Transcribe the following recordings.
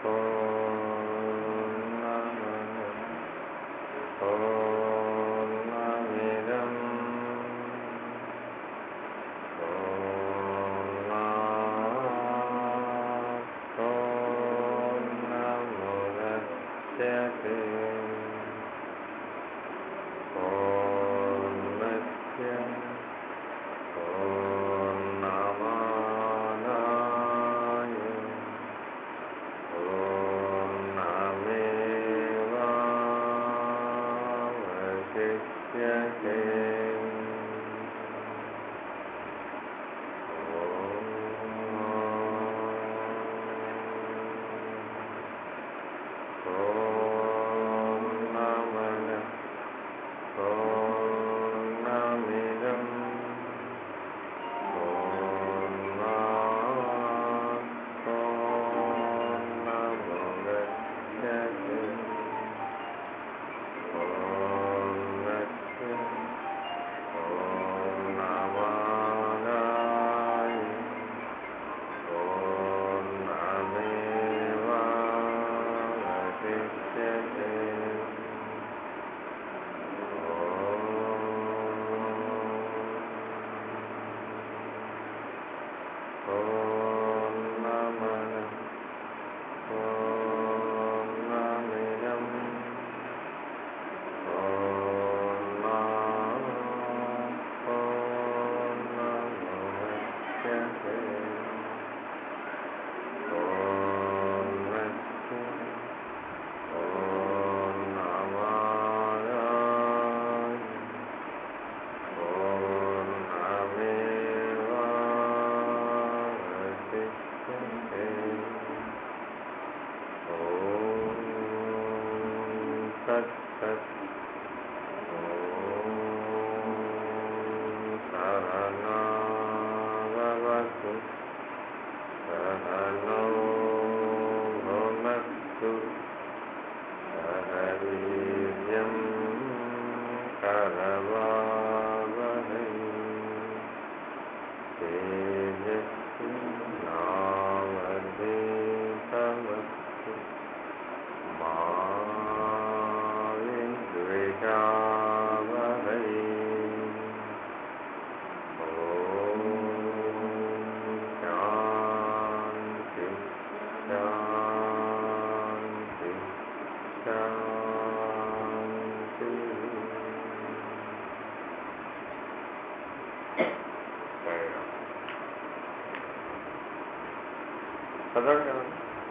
చదవండి కదా.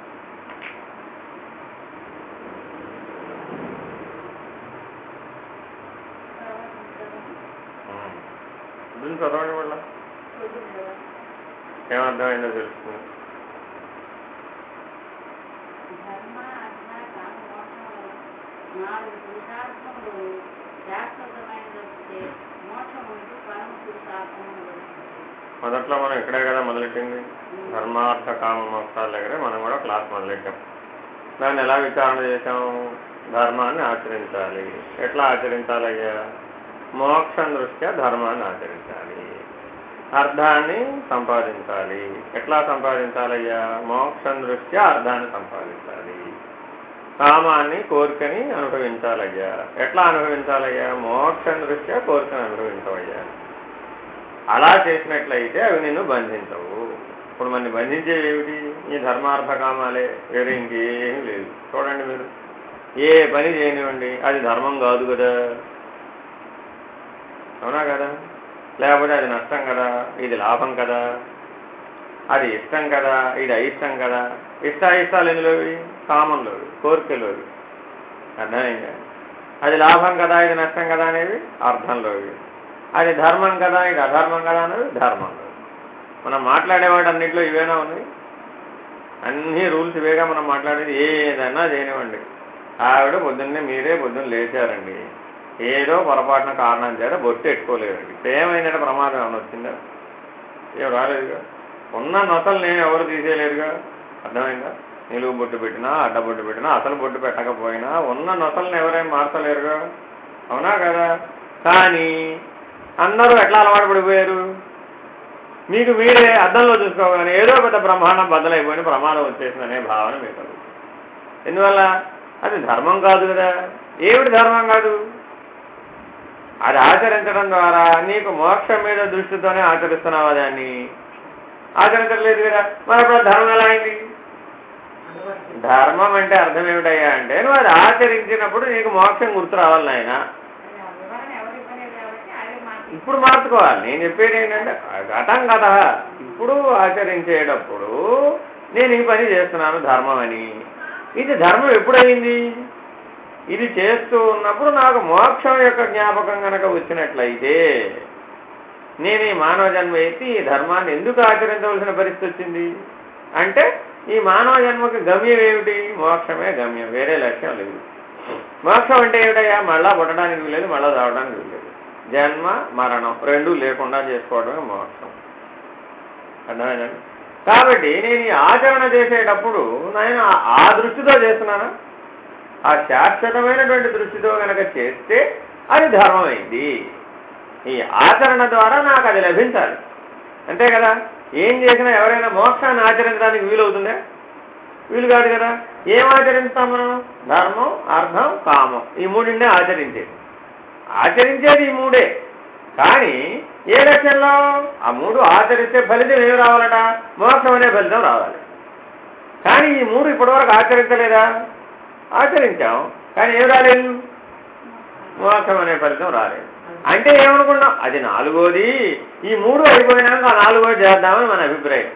చదవండి మళ్ళా ఏమర్థమైందో తెలుస్తుంది. మొదట్లో మనం ఇక్కడే కదా మొదలెట్టింది, ధర్మార్థ కామ మోక్షాల దగ్గరే మనం కూడా క్లాస్ మొదలెట్టాం. దాన్ని ఎలా విచారణ చేసాం? ధర్మాన్ని ఆచరించాలి. ఎట్లా ఆచరించాలయ్యా? మోక్షం దృష్ట్యా ధర్మాన్ని ఆచరించాలి. అర్థాన్ని సంపాదించాలి. ఎట్లా సంపాదించాలయ్యా? మోక్షం దృష్ట్యా అర్థాన్ని సంపాదించాలి. కామాన్ని కోరికని అనుభవించాలయ్యా. ఎట్లా అనుభవించాలయ్యా? మోక్షం దృష్ట్యా కోరికను అనుభవించవయ్యా. అలా చేసినట్లయితే అవి నిన్ను బంధించవు. ఇప్పుడు మన బంధించేవి ఏమిటి? ఈ ధర్మార్థ కామాలే, వేరే ఇంకేమీ లేదు. చూడండి మీరు ఏ పని చేయనివ్వండి, అది ధర్మం కాదు కదా, అవునా కదా? లేకపోతే అది నష్టం కదా, ఇది లాభం కదా, అది ఇష్టం కదా, ఇది అయిష్టం కదా. ఇష్టాయిష్టాలు ఎందులోవి? కామంలోవి, కోరికలోవి. అర్థమైందా? అది లాభం కదా, ఇది నష్టం కదా అనేవి అర్థంలోవి. అది ధర్మం కదా, ఇది అధర్మం కదా అనేవి ధర్మంలో. మనం మాట్లాడేవాడు అన్నింటిలో ఇవేనా ఉన్నాయి? అన్ని రూల్స్ ఇవేగా మనం మాట్లాడేది. ఏదైనా చేయనివ్వండి, ఆవిడ పొద్దున్నే లేచారండి, ఏదో పొరపాటున కారణం చేత బొట్టు ఎట్టుకోలేదండి, ఏమైందంటే ప్రమాదం ఏమైనా వచ్చిందా? ఏం రాలేదుగా. ఉన్న నొసల్ని ఎవరు తీసేయలేరుగా. అర్థమైందా? నిలువు బొట్టు పెట్టినా, అడ్డబొట్టు పెట్టినా, అసలు బొట్టు పెట్టకపోయినా ఉన్న నొసల్ని ఎవరైనా మార్చలేరుగా, అవునా కదా? కానీ అందరూ ఎట్లా అలవాటు పడిపోయారు? మీకు మీరే అద్దంలో చూసుకోగానే ఏదో పెద్ద బ్రహ్మాండం బద్దలైపోయిన ప్రమాదం వచ్చేసిందనే భావన మీకు. ఎందువల్ల అది ధర్మం కాదు కదా. ఏమిటి ధర్మం కాదు? అది ఆచరించడం ద్వారా నీకు మోక్షం మీద దృష్టితోనే ఆచరిస్తున్నావా? దాన్ని ఆచరించట్లేదు కదా, మరి అప్పుడు ధర్మం ఎలా అయింది? ధర్మం అంటే అర్థం ఏమిటయ్యా అంటే నువ్వు అది ఆచరించినప్పుడు నీకు మోక్షం గుర్తు రావాలి నాయన. ఇప్పుడు మార్చుకోవాలి. నేను చెప్పేది ఏంటంటే ఘటం కథ ఇప్పుడు ఆచరించేటప్పుడు నేను ఈ పని చేస్తున్నాను ధర్మం అని. ఇది ధర్మం ఎప్పుడైంది? ఇది చేస్తూ ఉన్నప్పుడు నాకు మోక్షం యొక్క జ్ఞాపకం కనుక వచ్చినట్లయితే నేను ఈ మానవ జన్మ ఎత్తి ఈ ధర్మాన్ని ఎందుకు ఆచరించవలసిన పరిస్థితి వచ్చింది అంటే ఈ మానవ జన్మకి గమ్యం ఏమిటి? మోక్షమే గమ్యం, వేరే లక్ష్యం లేదు. మోక్షం అంటే ఏమిటయ్యా? మళ్ళా పుట్టడానికి వీలేదు, మళ్ళా రావడానికి వీలేదు. జన్మ మరణం రెండూ లేకుండా చేసుకోవడమే మోక్షం. అర్థమైందండి? కాబట్టి నేను ఈ ఆచరణ చేసేటప్పుడు నేను ఆ దృష్టితో చేస్తున్నానా? ఆ శాశ్వతమైనటువంటి దృష్టితో కనుక చేస్తే అది ధర్మమైంది. ఈ ఆచరణ ద్వారా నాకు అది లభించాలి, అంతే కదా. ఏం చేసినా ఎవరైనా మోక్షాన్ని ఆచరించడానికి వీలవుతుందా? వీలు కాదు కదా. ఏం ఆచరిస్తాం మనం? ధర్మం, అర్థం, కామం, ఈ మూడిండే ఆచరించేది ఈ మూడే. కానీ ఏ లక్ష్యంలో? ఆ మూడు ఆచరిస్తే ఫలితం ఏమి రావాలట? మోక్షం అనే ఫలితం రావాలి. కానీ ఈ మూడు ఇప్పటివరకు ఆచరించలేదా? ఆచరించాం, కానీ ఏం రాలేదు? మోక్షం అనే ఫలితం రాలేదు. అంటే ఏమనుకున్నాం? అది నాలుగోది, ఈ మూడు అయిపోయినాక ఆ నాలుగోది చేద్దామని మన అభిప్రాయం.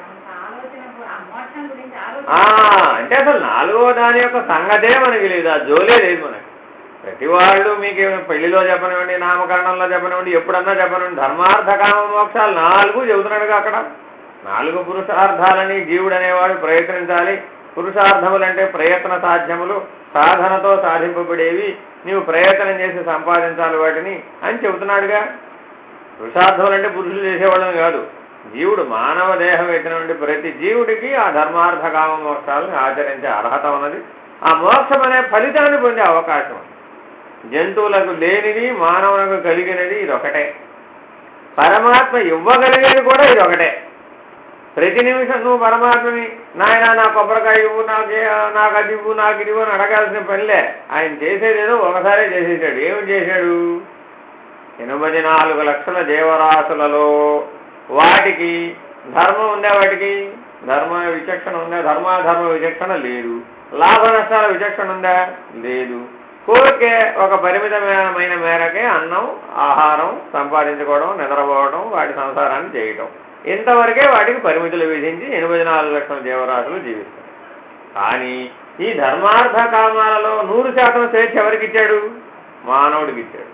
అంటే అసలు నాలుగో దాని యొక్క సంగతే మనకి లేదు, ఆ జోలే లేదు మనకి. ప్రతి వాళ్ళు మీకు పెళ్లిలో చెప్పనివ్వండి, నామకరణంలో చెప్పనివ్వండి, ఎప్పుడన్నా చెప్పనివ్వండి, ధర్మార్థ కామ మోక్షాలు 4 చెబుతున్నాడుగా అక్కడ. 4 పురుషార్థాలని జీవుడు అనేవాడు ప్రయత్నించాలి. పురుషార్థములంటే ప్రయత్న సాధ్యములు, సాధనతో సాధింపబడేవి, నీవు ప్రయత్నం చేసి సంపాదించాలి వాటిని అని చెబుతున్నాడుగా. పురుషార్థములంటే పురుషులు చేసేవాళ్ళని కాదు, జీవుడు మానవ దేహం ఎత్తినటువంటి ప్రతి జీవుడికి ఆ ధర్మార్థ కామ మోక్షాలను ఆచరించే అర్హత ఉన్నది. ఆ మోక్షం అనే ఫలితాన్ని పొందే అవకాశం. జంతువులకు లేనిది మానవులకు కలిగినది ఇదొకటే. పరమాత్మ ఇవ్వగలిగేది కూడా ఇదొకటే. ప్రతి నిమిషం నువ్వు పరమాత్మని నాయన నా కొబ్బరికాయ ఇవ్వు, నాకు అది ఇవ్వు, నాకు ఇది ఇవ్వు అని అడగాల్సిన పనిలే. ఆయన చేసేదేదో ఒకసారే చేసేసాడు. ఏమి చేశాడు? 84 లక్షల జీవరాశులలో వాటికి ధర్మం ఉందా? వాటికి ధర్మ విచక్షణ ఉందా? ధర్మాధర్మ విచక్షణ లేదు. లాభ నష్టాల విచక్షణ ఉందా? లేదు. కోరికే ఒక పరిమితమైన మేరకే అన్నం, ఆహారం సంపాదించుకోవడం, నిద్రపోవడం, వాటి సంసారాన్ని చేయటం, ఇంతవరకే వాటికి పరిమితులు విధించి 84 లక్షల జీవరాశులు జీవిస్తాయి. కానీ ఈ ధర్మార్థ కామాలలో 100% స్వేచ్ఛ ఎవరికి ఇచ్చాడు? మానవుడికి ఇచ్చాడు.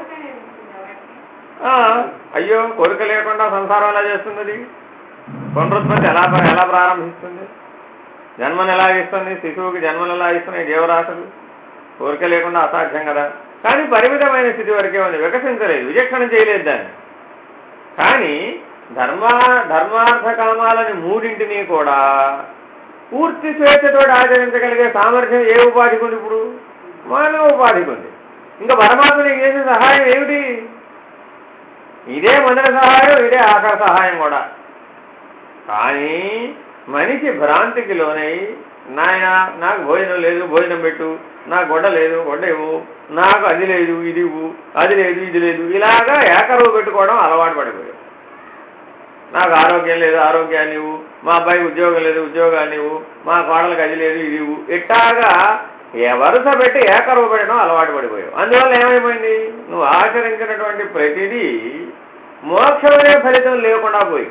అయ్యో, కోరిక లేకుండా సంసారం ఎలా చేస్తున్నది? పునరుత్పత్తి ఎలా ప్రారంభిస్తుంది? జన్మను ఎలా ఇస్తుంది? శిశువుకి జన్మను ఎలా ఇస్తున్నాయి జీవరాశులు? కోరిక లేకుండా అసాధ్యం కదా. కానీ పరిమితమైన స్థితి వరకే ఉంది, వికసించలేదు, విచక్షణ చేయలేదు దాన్ని. కానీ ధర్మార్థ కామాలని మూడింటిని కూడా పూర్తి స్వేచ్ఛతో ఆచరించగలిగే సామర్థ్యం ఏ ఉపాధికి ఉంది? ఇప్పుడు మానవ ఉపాధికి ఉంది. ఇంకా పరమాత్మ నీకు చేసే సహాయం ఏమిటి? ఇదే మొదటి సహాయం, ఇదే ఆఖరి సహాయం కూడా. కానీ మనిషి భ్రాంతికి లోనై నాయన నాకు భోజనం లేదు, భోజనం పెట్టు, నాకు గొడ్డ లేదు, గొడ్డ ఇవ్వు, నాకు అది లేదు, ఇది ఇవ్వు, అది లేదు, ఇది లేదు, ఇలాగా ఏకరువు పెట్టుకోవడం అలవాటు పడిపోయావు. నాకు ఆరోగ్యం లేదు, ఆరోగ్యాన్ని ఇవ్వు, మా అబ్బాయికి ఉద్యోగం లేదు, ఉద్యోగాన్ని ఇవ్వు, మా కోడలకు అది లేదు, ఇది ఇవ్వు, ఇట్టాగా వరుస పెట్టి ఏకరువు పెట్టడం అలవాటు పడిపోయావు. అందువల్ల ఏమైపోయింది? నువ్వు ఆచరించినటువంటి ప్రతిదీ మోక్షమనే ఫలితం లేకుండా పోయి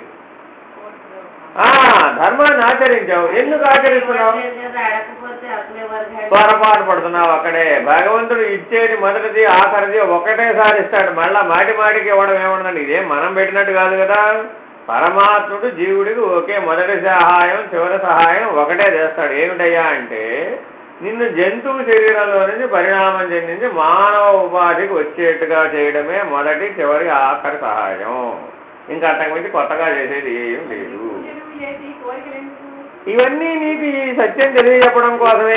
ధర్మాన్ని ఆచరించావు. ఎందుకు ఆచరిస్తున్నావు? పొరపాటు పడుతున్నావు అక్కడే. భగవంతుడు ఇచ్చేది మొదటిది ఆఖరిది ఒకటేసారి ఇస్తాడు. మళ్ళా మాటి మాటికి ఇవ్వడం ఏమన్నదండి? ఇదేం మనం పెట్టినట్టు కాదు కదా. పరమాత్ముడు జీవుడికి ఒకే మొదటి సహాయం, చివరి సహాయం ఒకటే చేస్తాడు. ఏమిటయ్యా అంటే నిన్ను జంతువు శరీరంలో నుంచి పరిణామం చెందించి మానవ ఉపాధికి వచ్చేట్టుగా చేయడమే మొదటి, చివరి, ఆఖరి సహాయం. ఇంకా అంతకుమించి కొత్తగా చేసేది ఏం లేదు. ఇవన్నీ నీకు ఈ సత్యం తెలియజెప్పడం కోసమే.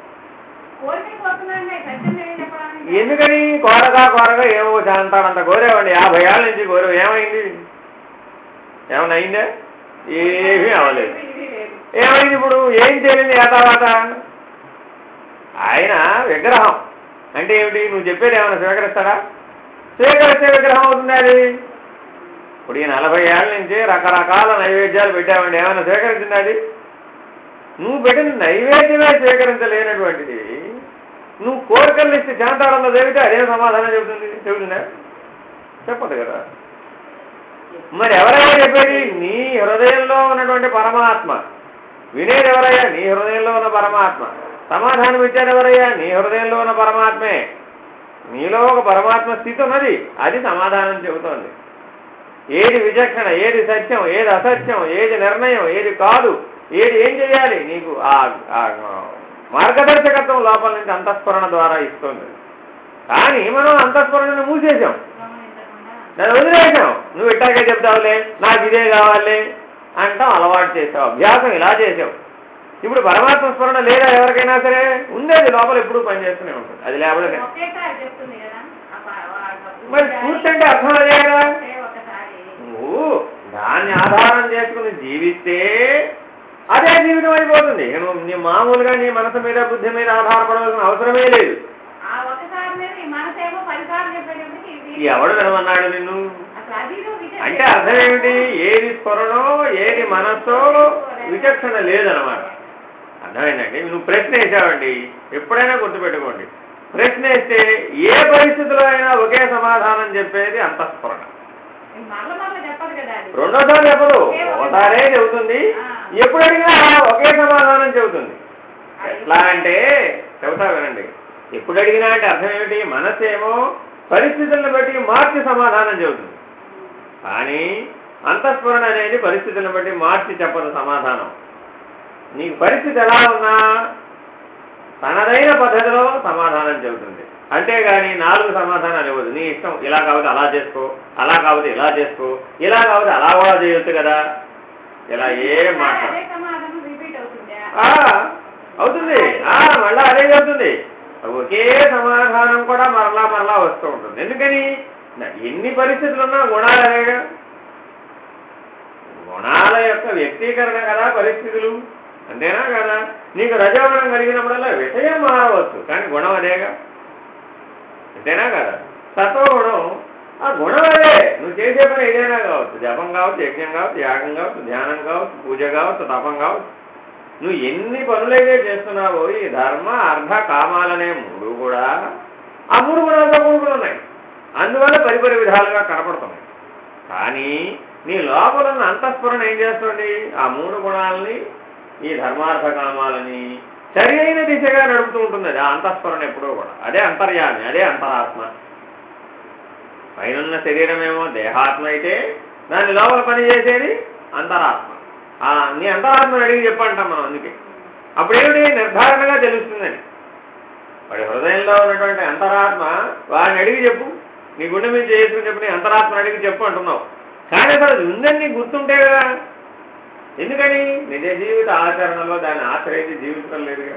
ఎందుకని? కోరగా ఏమో అంత కోరేవండి, 50 ఏళ్ళ నుంచి కోరేవు. ఏమైంది? ఏమైనా అయిందే? ఏమీ అవ్వలేదు. ఏమైంది? ఇప్పుడు ఏం చేయలేదు. ఆ తర్వాత ఆయన విగ్రహం అంటే ఏమిటి? నువ్వు చెప్పేది ఏమైనా స్వీకరిస్తాడా? స్వీకరిస్తే విగ్రహం అవుతుంది అది. ఇప్పుడు ఈ 40 ఏళ్ళ నుంచి రకరకాల నైవేద్యాలు పెట్టామండి, ఏమైనా స్వీకరించింది అది? నువ్వు పెట్టిన నైవేద్యమే స్వీకరించలేనటువంటిది నువ్వు కోరికలు ఇస్తే జనతాళంలో జరిగితే అదేం సమాధానం చెబుతుందా? చెప్పదు కదా. మరి ఎవరైనా చెప్పేది? నీ హృదయంలో ఉన్నటువంటి పరమాత్మ. వినేది ఎవరయ్యా? నీ హృదయంలో ఉన్న పరమాత్మ. సమాధానం ఇచ్చేది ఎవరయ్యా? నీ హృదయంలో ఉన్న పరమాత్మే. నీలో ఒక పరమాత్మ స్థితి ఉన్నది, అది సమాధానం చెబుతోంది. ఏది విచక్షణ, ఏది సత్యం, ఏది అసత్యం, ఏది నిర్ణయం, ఏది కాదు, ఏది ఏం చేయాలి, నీకు ఆ మార్గదర్శకత్వం లోపల నుంచి అంతఃస్ఫురణ ద్వారా ఇస్తుంది. కానీ మనం అంతఃస్ఫురణను మూసేసాం, దాన్ని వదిలేసాం. నువ్వు ఇట్టాగే చెప్తావులే, నాకు ఇదే కావాలి అంటాం, అలవాటు చేసావు, అభ్యాసం ఇలా చేసావు. ఇప్పుడు పరమాత్మ స్మరణ లేదా ఎవరికైనా సరే ఉండేది లోపల ఎప్పుడూ పనిచేస్తూనే ఉంటుంది. అది లేకపోతే మరి పూర్తి అంటే అర్థం అదే కదా. నువ్వు దాన్ని ఆధారం చేసుకుని జీవిస్తే అదే జీవితం అయిపోతుంది. నువ్వు నీ మామూలుగా నీ మనసు మీద బుద్ధి మీద ఆధారపడవలసిన అవసరమే లేదు. ఎవడు వినమన్నాడు నిన్ను? అంటే అర్థం ఏమిటి? ఏది స్మరణో ఏది మనస్సో విచక్షణ లేదనమాట. అర్థమైందండి. నువ్వు ప్రశ్న వేసావండి, ఎప్పుడైనా గుర్తుపెట్టుకోండి, ప్రశ్న వేస్తే ఏ పరిస్థితిలో అయినా ఒకే సమాధానం చెప్పేది అంతఃస్ఫురణ. రెండోసారి చెప్పదు, ఒకసారే చెబుతుంది. ఎప్పుడు అడిగినా ఒకే సమాధానం చెబుతుంది. ఎట్లా అంటే చెబుతా వినండి. ఎప్పుడు అడిగినా అంటే అర్థం ఏమిటి? మనసు ఏమో పరిస్థితులను బట్టి మార్చి సమాధానం చెబుతుంది, కానీ అంతఃస్ఫురణ అనేది పరిస్థితులను బట్టి మార్చి చెప్పదు సమాధానం. నీకు పరిస్థితి ఎలా ఉన్నా తనదైన పద్ధతిలో సమాధానం చెబుతుంది, అంతేగాని 4 సమాధానాలు ఇవ్వదు. నీ ఇష్టం, ఇలా కాకపోతే అలా చేసుకో, అలా కాకపోతే ఇలా చేసుకో, ఇలా కాకపోతే అలా కూడా చేయొచ్చు కదా, ఇలా ఏం మాట అవుతుంది. మళ్ళా అదే చెబుతుంది. ఒకే సమాధానం కూడా మరలా మరలా వస్తూ ఉంటుంది. ఎందుకని? ఎన్ని పరిస్థితులు ఉన్నా గుణాలు అనేగా, గుణాల యొక్క వ్యక్తీకరణ కదా పరిస్థితులు, అంతేనా కదా. నీకు రజోగుణం కలిగినప్పుడల్లా విషయం మారవచ్చు, కానీ గుణం అదేగా, అంతేనా కదా. సత్వగుణం ఆ గుణం అదే. నువ్వు చేసే పని ఏదైనా కావచ్చు, జపం కావచ్చు, యజ్ఞం కావచ్చు, యాగం కావచ్చు, ధ్యానం కావచ్చు, పూజ కావచ్చు, తపం కావచ్చు. నువ్వు ఎన్ని పనులైతే చేస్తున్నావో ఈ ధర్మ అర్థ కామాలనే 3 కూడా ఆ 3 గుణాలతో కూడుకుని ఉన్నాయి. అందువల్ల పరిపరి విధాలుగా కనపడుతున్నాయి. కానీ నీ లోపల ఉన్న అంతఃస్ఫురణ ఏం చేస్తుంది? ఆ 3 గుణాలని, ఈ ధర్మార్థ కామాలని సరి అయిన దిశగా నడుపుతూ ఉంటుంది. ఆ అంతఃస్ఫురణ ఎప్పుడూ కూడా అదే అంతర్యామి, అదే అంతరాత్మ. పైనున్న శరీరమేమో దేహాత్మ అయితే దాని లోపల పనిచేసేది అంతరాత్మ. నీ అంతరాత్మను అడిగి చెప్పంటాం మనం. అందుకే అప్పుడేమిటి నిర్ధారణగా తెలుస్తుందని. వాడి హృదయంలో ఉన్నటువంటి అంతరాత్మ వాడిని అడిగి చెప్పు, నీ గుండె మీద చేసుకుని చెప్పు, నీ అంతరాత్మను అడిగి చెప్పు అంటున్నావు. కానీ అసలు అది ఉందని నీకు గుర్తుంటే కదా. ఎందుకని? నిజ జీవిత ఆచరణలో దాన్ని ఆశ్రయించి జీవించడం లేదుగా.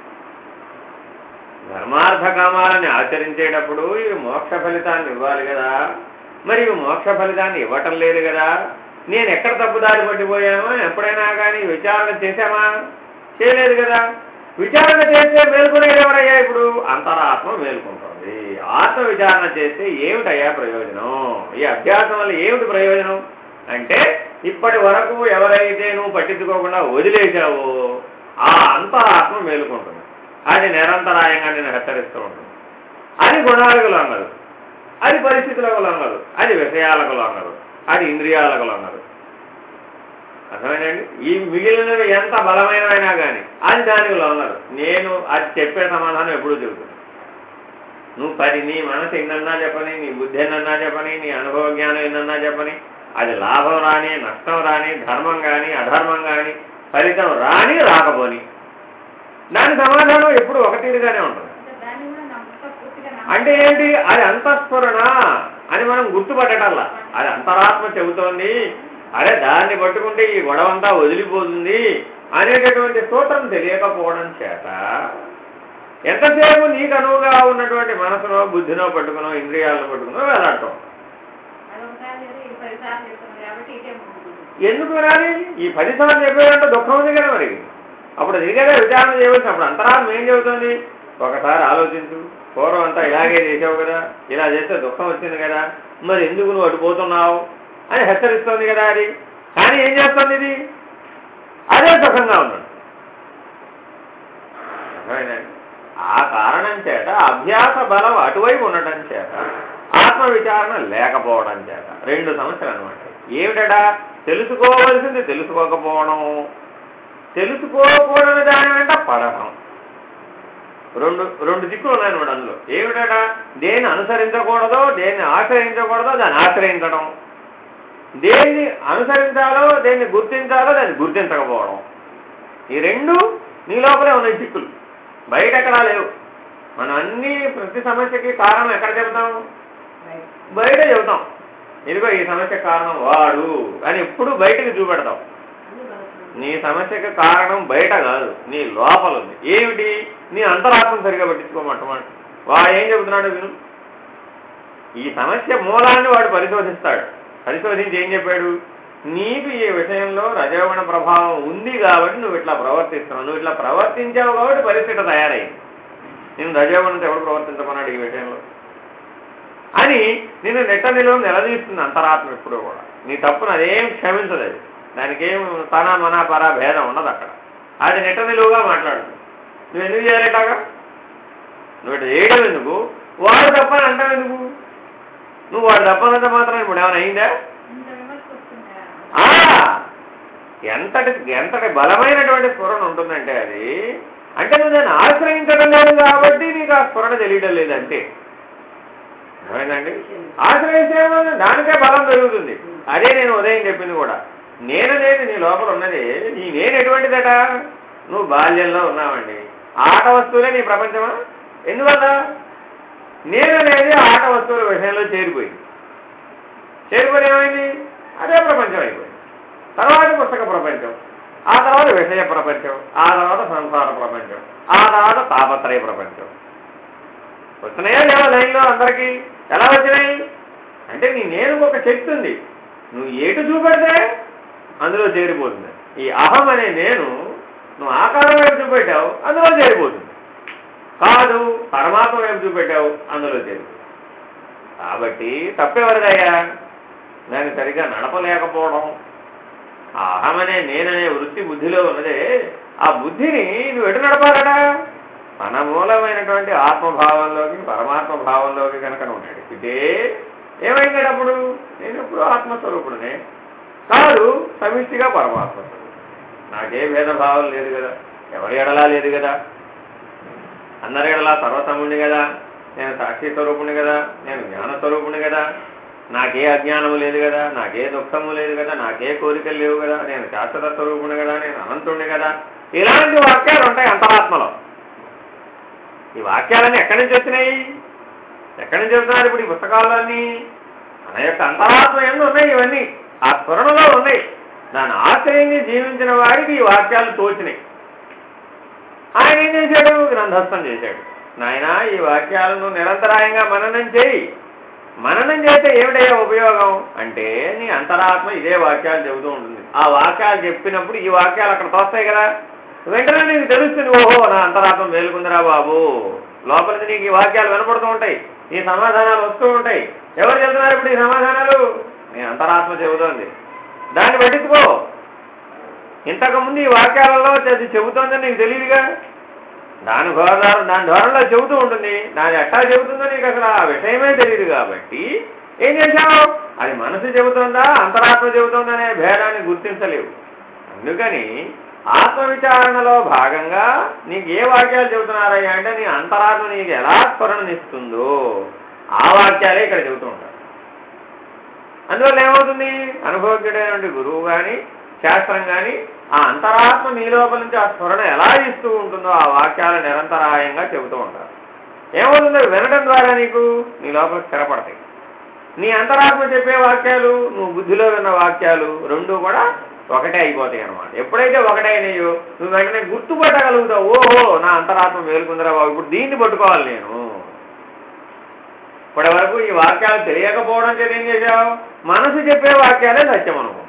ధర్మార్థ కామాలని ఆచరించేటప్పుడు ఇవి మోక్ష ఫలితాన్ని ఇవ్వాలి కదా. మరి ఇవి మోక్ష ఫలితాన్ని ఇవ్వటం లేదు కదా. నేను ఎక్కడ తప్పుదారి పట్టిపోయామో ఎప్పుడైనా కానీ విచారణ చేశామా? చేయలేదు కదా. విచారణ చేస్తే మేల్కొనేది ఎవరయ్యా? ఇప్పుడు అంతరాత్మ మేల్కొంటుంది. ఆత్మ విచారణ చేస్తే ఏమిటయ్యా ప్రయోజనం? ఈ అభ్యాసం వల్ల ఏమిటి ప్రయోజనం అంటే, ఇప్పటి వరకు ఎవరైతే నువ్వు పట్టించుకోకుండా వదిలేశావో ఆ అంతరాత్మ మేలుకుంటుంది. అది నిరంతరాయంగా నేను హెచ్చరిస్తూ ఉంటుంది. అది గుణాలకు లొంగదు, అది పరిస్థితులకు లొంగదు, అది విషయాలకు లొంగదు, అది ఇంద్రియాలకు లొంగదు. అర్థమైందండి? ఈ మిగిలినవి ఎంత బలమైనవైనా కానీ అది దానికి లొంగదు. నేను అది చెప్పే సమాధానం ఎప్పుడూ చెబుతుంది. నువ్వు నీ మనసు ఎన్నన్నా చెప్పని, నీ బుద్ధి ఎన్నన్నా చెప్పని, నీ అనుభవ జ్ఞానం ఎన్నన్నా చెప్పని, అది లాభం రాని, నష్టం రాని, ధర్మం కానీ అధర్మం కానీ, ఫలితం రాని రాకపోని, దాని సమాధానం ఎప్పుడు ఒక తీరుగానే ఉంటుంది. అంటే ఏంటి? అది అంతఃస్ఫురణ అని మనం గుర్తుపట్టటల్లా. అది అంతరాత్మ చెబుతోంది, అరే దాన్ని పట్టుకుంటే ఈ గొడవంతా వదిలిపోతుంది అనేటటువంటి సూత్రం తెలియకపోవడం చేత ఎంతసేపు నీకు అనువుగా ఉన్నటువంటి మనసునో బుద్ధినో పట్టుకునో ఇంద్రియాలను పట్టుకునో వెళ్ళాడటం. ఎందుకు వినాలి? ఈ 10 సార్లు చెప్పేదంటే దుఃఖం ఉంది కదా. మరి అప్పుడు దిగగా విచారణ చేయవలసిన అప్పుడు అంతరాత్మ ఏం చెబుతుంది? ఒకసారి ఆలోచించు. పూర్వం అంతా ఇలాగే చేసావు కదా, ఇలా చేస్తే దుఃఖం వచ్చింది కదా, మరి ఎందుకు నువ్వు అటు పోతున్నావు అని హెచ్చరిస్తోంది కదా అది. కానీ ఏం చేస్తుంది ఇది? అదే సుఖంగా ఉన్నాడు. ఆ కారణం చేత అభ్యాస బలం అటువైపు ఉండటం చేత, ఆత్మ విచారణ లేకపోవడం చేత 2 సమస్యలు అనమాట. ఏమిటా? తెలుసుకోవలసింది తెలుసుకోకపోవడం, తెలుసుకోకూడని దాని వెంట పడటం. రెండు దిక్కులు ఉన్నాయన్నమాట అందులో. ఏమిటట? దేన్ని అనుసరించకూడదో, దేన్ని ఆశ్రయించకూడదో దాన్ని ఆశ్రయించడం, దేన్ని అనుసరించాలో, దేన్ని గుర్తించాలో దాన్ని గుర్తించకపోవడం. ఈ 2 నీ లోపలే ఉన్నాయి దిక్కులు, బయట ఎక్కడా లేవు. మనం అన్ని ప్రతి సమస్యకి కారణం ఎక్కడ చెబుతాం? బయట చెబుతాం. ఇదిగో ఈ సమస్య కారణం వాడు అని ఎప్పుడు బయటకు చూపెడతాం. నీ సమస్యకి కారణం బయట కాదు, నీ లోపల ఉంది. ఏమిటి? నీ అంతరాత్మ సరిగా పట్టించుకోమంటమాట. వాడు ఏం చెబుతున్నాడు విను. ఈ సమస్య మూలాన్ని వాడు పరిశోధిస్తాడు. పరిశోధించి ఏం చెప్పాడు? నీకు ఈ విషయంలో రజోగుణ ప్రభావం ఉంది కాబట్టి నువ్వు ఇట్లా ప్రవర్తిస్తున్నావు, నువ్వు ఇట్లా ప్రవర్తించావు కాబట్టి పరిస్థితి తయారైంది. నేను రజోగుణంతో ఎవడు ప్రవర్తించమన్నాడు ఈ విషయంలో అని నిన్ను నిలో నిలదీస్తుంది అంతరాత్మ ఎప్పుడూ కూడా. నీ తప్పును అదేం క్షమించదు. అది దానికేం తన మన పర భేదం ఉండదు అక్కడ. అది నిలువుగా మాట్లాడుతుంది. నువ్వు ఎందుకు చేయాలటాగా? నువ్వు ఇటు చేయడం ఎందుకు? వాడు తప్పని అంటావు ఎందుకు? నువ్వు వాడు తప్పనంత మాత్రం ఇప్పుడు ఏమైనా అయిందా? ఎంతటి బలమైనటువంటి స్ఫురణ ఉంటుందంటే అది, అంటే నువ్వు దాన్ని ఆశ్రయించడం లేదు కాబట్టి నీకు ఆ స్ఫురణ తెలియడం లేదంటే. ఏమైందండి? ఆశ్రయించే దానికే బలం పెరుగుతుంది. అదే నేను ఉదయం చెప్పింది కూడా. నేననేది నీ లోపల ఉన్నది. నీ నేను ఎటువంటిదట? నువ్వు బాల్యంలో ఉన్నావండి. ఆట వస్తువులే నీ ప్రపంచమా? ఎందువల్ల? నేననేది ఆట వస్తువుల విషయంలో చేరిపోయి ఏమైంది? అదే ప్రపంచం అయిపోయింది. తర్వాత పుస్తక ప్రపంచం, ఆ తర్వాత విషయ ప్రపంచం, ఆ తర్వాత సంసార ప్రపంచం, ఆ తర్వాత తాపత్రయ ప్రపంచం. వచ్చినాయా లేవా లైన్లో అందరికీ? ఎలా వచ్చినాయి అంటే నీ నేను ఒక శక్తి ఉంది. నువ్వు ఏటు చూపెడితే అందులో చేరిపోతుంది. ఈ అహం అనే నేను నువ్వు ఆకారం వైపు చూపెట్టావు, అందులో చేరిపోతుంది. కాదు పరమాత్మ వైపు చూపెట్టావు, అందులో చేరిపోతుంది. కాబట్టి తప్పెవరిదయ్యా? దాన్ని సరిగ్గా నడపలేకపోవడం. ఆ అహం అనే నేననే వృత్తి బుద్ధిలో ఉన్నదే, ఆ బుద్ధిని నువ్వు ఎటు నడపాలట? మన మూలమైనటువంటి ఆత్మభావంలోకి, పరమాత్మ భావంలోకి కనుక నువ్వు నడిపితే ఏమైందప్పుడు? నేను ఎప్పుడు ఆత్మస్వరూపుడునే, కాదు సమిష్టిగా పరమాత్మ స్వరూపుడు. నాకే భేదభావం లేదు కదా, ఎవరి ఎడలా లేదు కదా, అందరి ఎడలా సర్వసముని కదా, నేను సాక్షి స్వరూపుని కదా, నేను జ్ఞానస్వరూపుని కదా, నాకే అజ్ఞానము లేదు కదా, నాకే దుఃఖము లేదు కదా, నాకే కోరికలు లేవు కదా, నేను శాశ్వత స్వరూపుని కదా, నేను అనంతుణ్ణి కదా. ఇలాంటి వాక్యాలు ఉంటాయి అంతరాత్మలో. ఈ వాక్యాలన్నీ ఎక్కడి నుంచి వచ్చినాయి? ఎక్కడి నుంచి చెబుతున్నారు ఇప్పుడు ఈ పుస్తకాలన్నీ? మన యొక్క అంతరాత్మ ఎందు ఉన్నాయి ఇవన్నీ, ఆ స్ఫురణలో ఉన్నాయి. దాన్ని ఆశ్రయించి జీవించిన వాడికి ఈ వాక్యాలు తోచినాయి. ఆయన ఏం చేశాడు? గ్రంథస్థం చేశాడు. నాయన ఈ వాక్యాలను నిరంతరాయంగా మననం చేయి. మననం చేస్తే ఏమిటయ్యే ఉపయోగం అంటే, నీ అంతరాత్మ ఇదే వాక్యాలు చెబుతూ ఉంటుంది. ఆ వాక్యాలు చెప్పినప్పుడు ఈ వాక్యాలు అక్కడ తోస్తాయి కదా, వెంటనే నీకు తెలుస్తుంది, ఓహో నా అంతరాత్మ మేలుకుందిరా బాబు. లోపలికి నీకు ఈ వాక్యాలు వినపడుతూ ఉంటాయి, ఈ సమాధానాలు వస్తూ ఉంటాయి. ఎవరు చెబుతున్నారు ఇప్పుడు ఈ సమాధానాలు? నీ అంతరాత్మ చెబుతోంది. దాన్ని పట్టించుకో. ఇంతకుముందు ఈ వాక్యాలలో అది చెబుతోందని నీకు తెలియదుగా. దాని ధోరణిలో చెబుతూ ఉంటుంది. దాని ఎట్టా చెబుతుందో నీకు అసలు ఆ విషయమే తెలియదు. కాబట్టి ఏం చేశావు? అది మనసు చెబుతోందా అంతరాత్మ చెబుతోందా అనే భేదాన్ని గుర్తించలేవు. అందుకని ఆత్మవిచారణలో భాగంగా నీకు ఏ వాక్యాలు చెబుతున్నారయ్యా అంటే, నీ అంతరాత్మ నీకు ఎలా స్ఫురణనిస్తుందో ఆ వాక్యాలే ఇక్కడ చెబుతూ ఉంటారు. అందువల్ల ఏమవుతుంది? అనుభవజ్ఞుడైనటువంటి గురువు కానీ శాస్త్రం కానీ ఆ అంతరాత్మ నీ లోపల నుంచి ఆ స్ఫురణ ఎలా ఇస్తూ ఉంటుందో ఆ వాక్యాలు నిరంతరాయంగా చెబుతూ ఉంటారు. ఏమవుతుందో వినడం ద్వారా నీకు నీ లోపల స్థిరపడతాయి. నీ అంతరాత్మ చెప్పే వాక్యాలు, నువ్వు బుద్ధిలో విన్న వాక్యాలు రెండూ కూడా ఒకటే అయిపోతాయి అన్నమాట. ఎప్పుడైతే ఒకటే అయినాయో నువ్వు వెంటనే గుర్తుపట్టగలుగుతావు, ఓహో నా అంతరాత్మ మేలుకుందరా బాబు, ఇప్పుడు దీన్ని పట్టుకోవాలి నేను. ఇప్పటి వరకు ఈ వాక్యాలు తెలియకపోవడం చేత ఏం చేశావు? మనసు చెప్పే వాక్యాలే సత్యం అనుకున్నాం.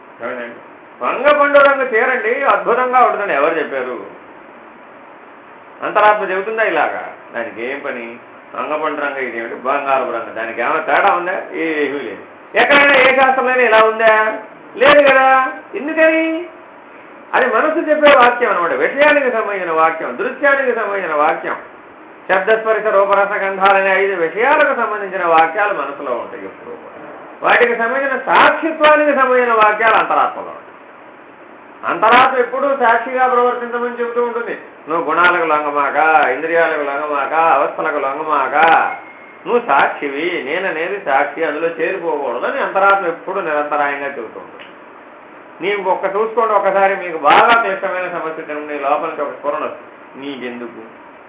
వంగ పండు రంగు చీరండి అద్భుతంగా ఉంటుందండి, ఎవరు చెప్పారు? అంతరాత్మ చెబుతుందా ఇలాగా? దానికి ఏం పని? అంగపండు రంగ ఇదేమిటి బంగారు రంగ, దానికి ఏమైనా తేడా ఉందా? ఏమీ లేదు. ఎక్కడైనా ఏ శాస్త్రంలోనే ఇలా ఉందా? లేదు కదా. ఎందుకని? అది మనసు చెప్పే వాక్యం అనమాట, విషయానికి సంబంధించిన వాక్యం, దృశ్యానికి సంబంధించిన వాక్యం. శబ్దస్పర్శ రూపరస గంధాలనే 5 విషయాలకు సంబంధించిన వాక్యాలు మనసులో ఉంటాయి ఎప్పుడు. వాటికి సంబంధించిన సాక్షిత్వానికి సంబంధించిన వాక్యాలు అంతరాత్మలో ఉంటాయి. అంతరాత్మ ఎప్పుడూ సాక్షిగా ప్రవర్తించమని చెబుతూ ఉంటుంది. నువ్వు గుణాలకు లొంగమాక, ఇంద్రియాలకు లొంగమాక, అవస్థలకు లొంగమాక, నువ్వు సాక్షివి, నేననేది సాక్షి, అందులో చేరిపోకూడదని అంతరాత్మ ఎప్పుడు నిరంతరాయంగా చెబుతూ ఉంటుంది. నీకు చూసుకోండి ఒకసారి, మీకు బాగా క్లిష్టమైన సమస్య నీ లోపల నుంచి ఒక స్ఫురణ వస్తుంది, నీకెందుకు,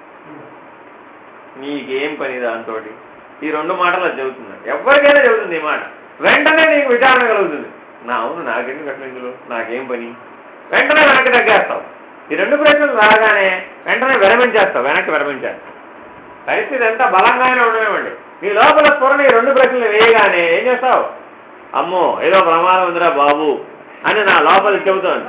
నీకేం పని దాంతో, ఈ 2 మాటలు అది చెబుతున్నాడు. ఎవరికైనా చెబుతుంది ఈ మాట. వెంటనే నీకు విచారణ కలుగుతుంది. అవును నాకెందుకు అట్లా, ఇందులో నాకేం పని, వెంటనే వెనక్కి తగ్గేస్తావు. ఈ 2 ప్రశ్నలు రాగానే వెంటనే వెనక్కి విరమించేస్తావు. పరిస్థితి ఎంత బలంగానే ఉండనివ్వండి, నీ లోపల స్ఫురణ ఈ 2 ప్రశ్నలు వేయగానే ఏం చేస్తావు? అమ్మో ఏదో ప్రమాదం ఉందిరా బాబు అని నా లోపల చెబుతోంది.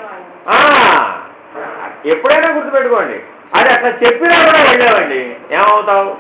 ఎప్పుడైనా గుర్తుపెట్టుకోండి, అది అట్లా చెప్పినా కూడా వెళ్ళావండి, ఏమవుతావు?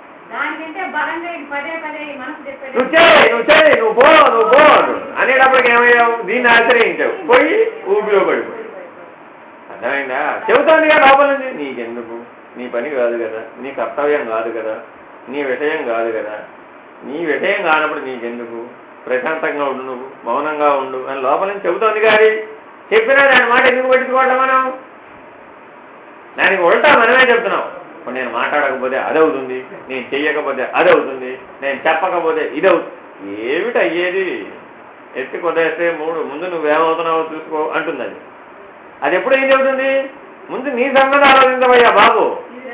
నువ్వు పో అనేటప్పటికి ఏమయ్యావు? దీన్ని ఆశ్రయించావు, పోయి ఊపిలో పడిపోయి. అర్థమైందా? చెబుతోంది కదా లోపల నుంచి, నీకెందుకు, నీ పని కాదు కదా, నీ కర్తవ్యం కాదు కదా, నీ విషయం కాదు కదా, నీ విషయం కానప్పుడు నీకెందుకు, ప్రశాంతంగా ఉండు, నువ్వు మౌనంగా ఉండు అని లోపల నుంచి చెబుతోంది. కానీ చెప్పినా దాని మాట ఎందుకు పెట్టుకోవడం మనం? దానికి ఉల్టా మనమే చెప్తున్నాం. ఇప్పుడు నేను మాట్లాడకపోతే అదవుతుంది, నేను చెయ్యకపోతే అదవుతుంది, నేను చెప్పకపోతే ఇదవుతుంది. ఏమిటి అయ్యేది? ఎత్తి కొద్దేస్తే ముందు నువ్వేమవుతున్నావో చూసుకో అంటుంది. అది ఎప్పుడు ఏం చెబుతుంది? ముందు నీ సంగతి ఆలోచించవయ్యా బాబు.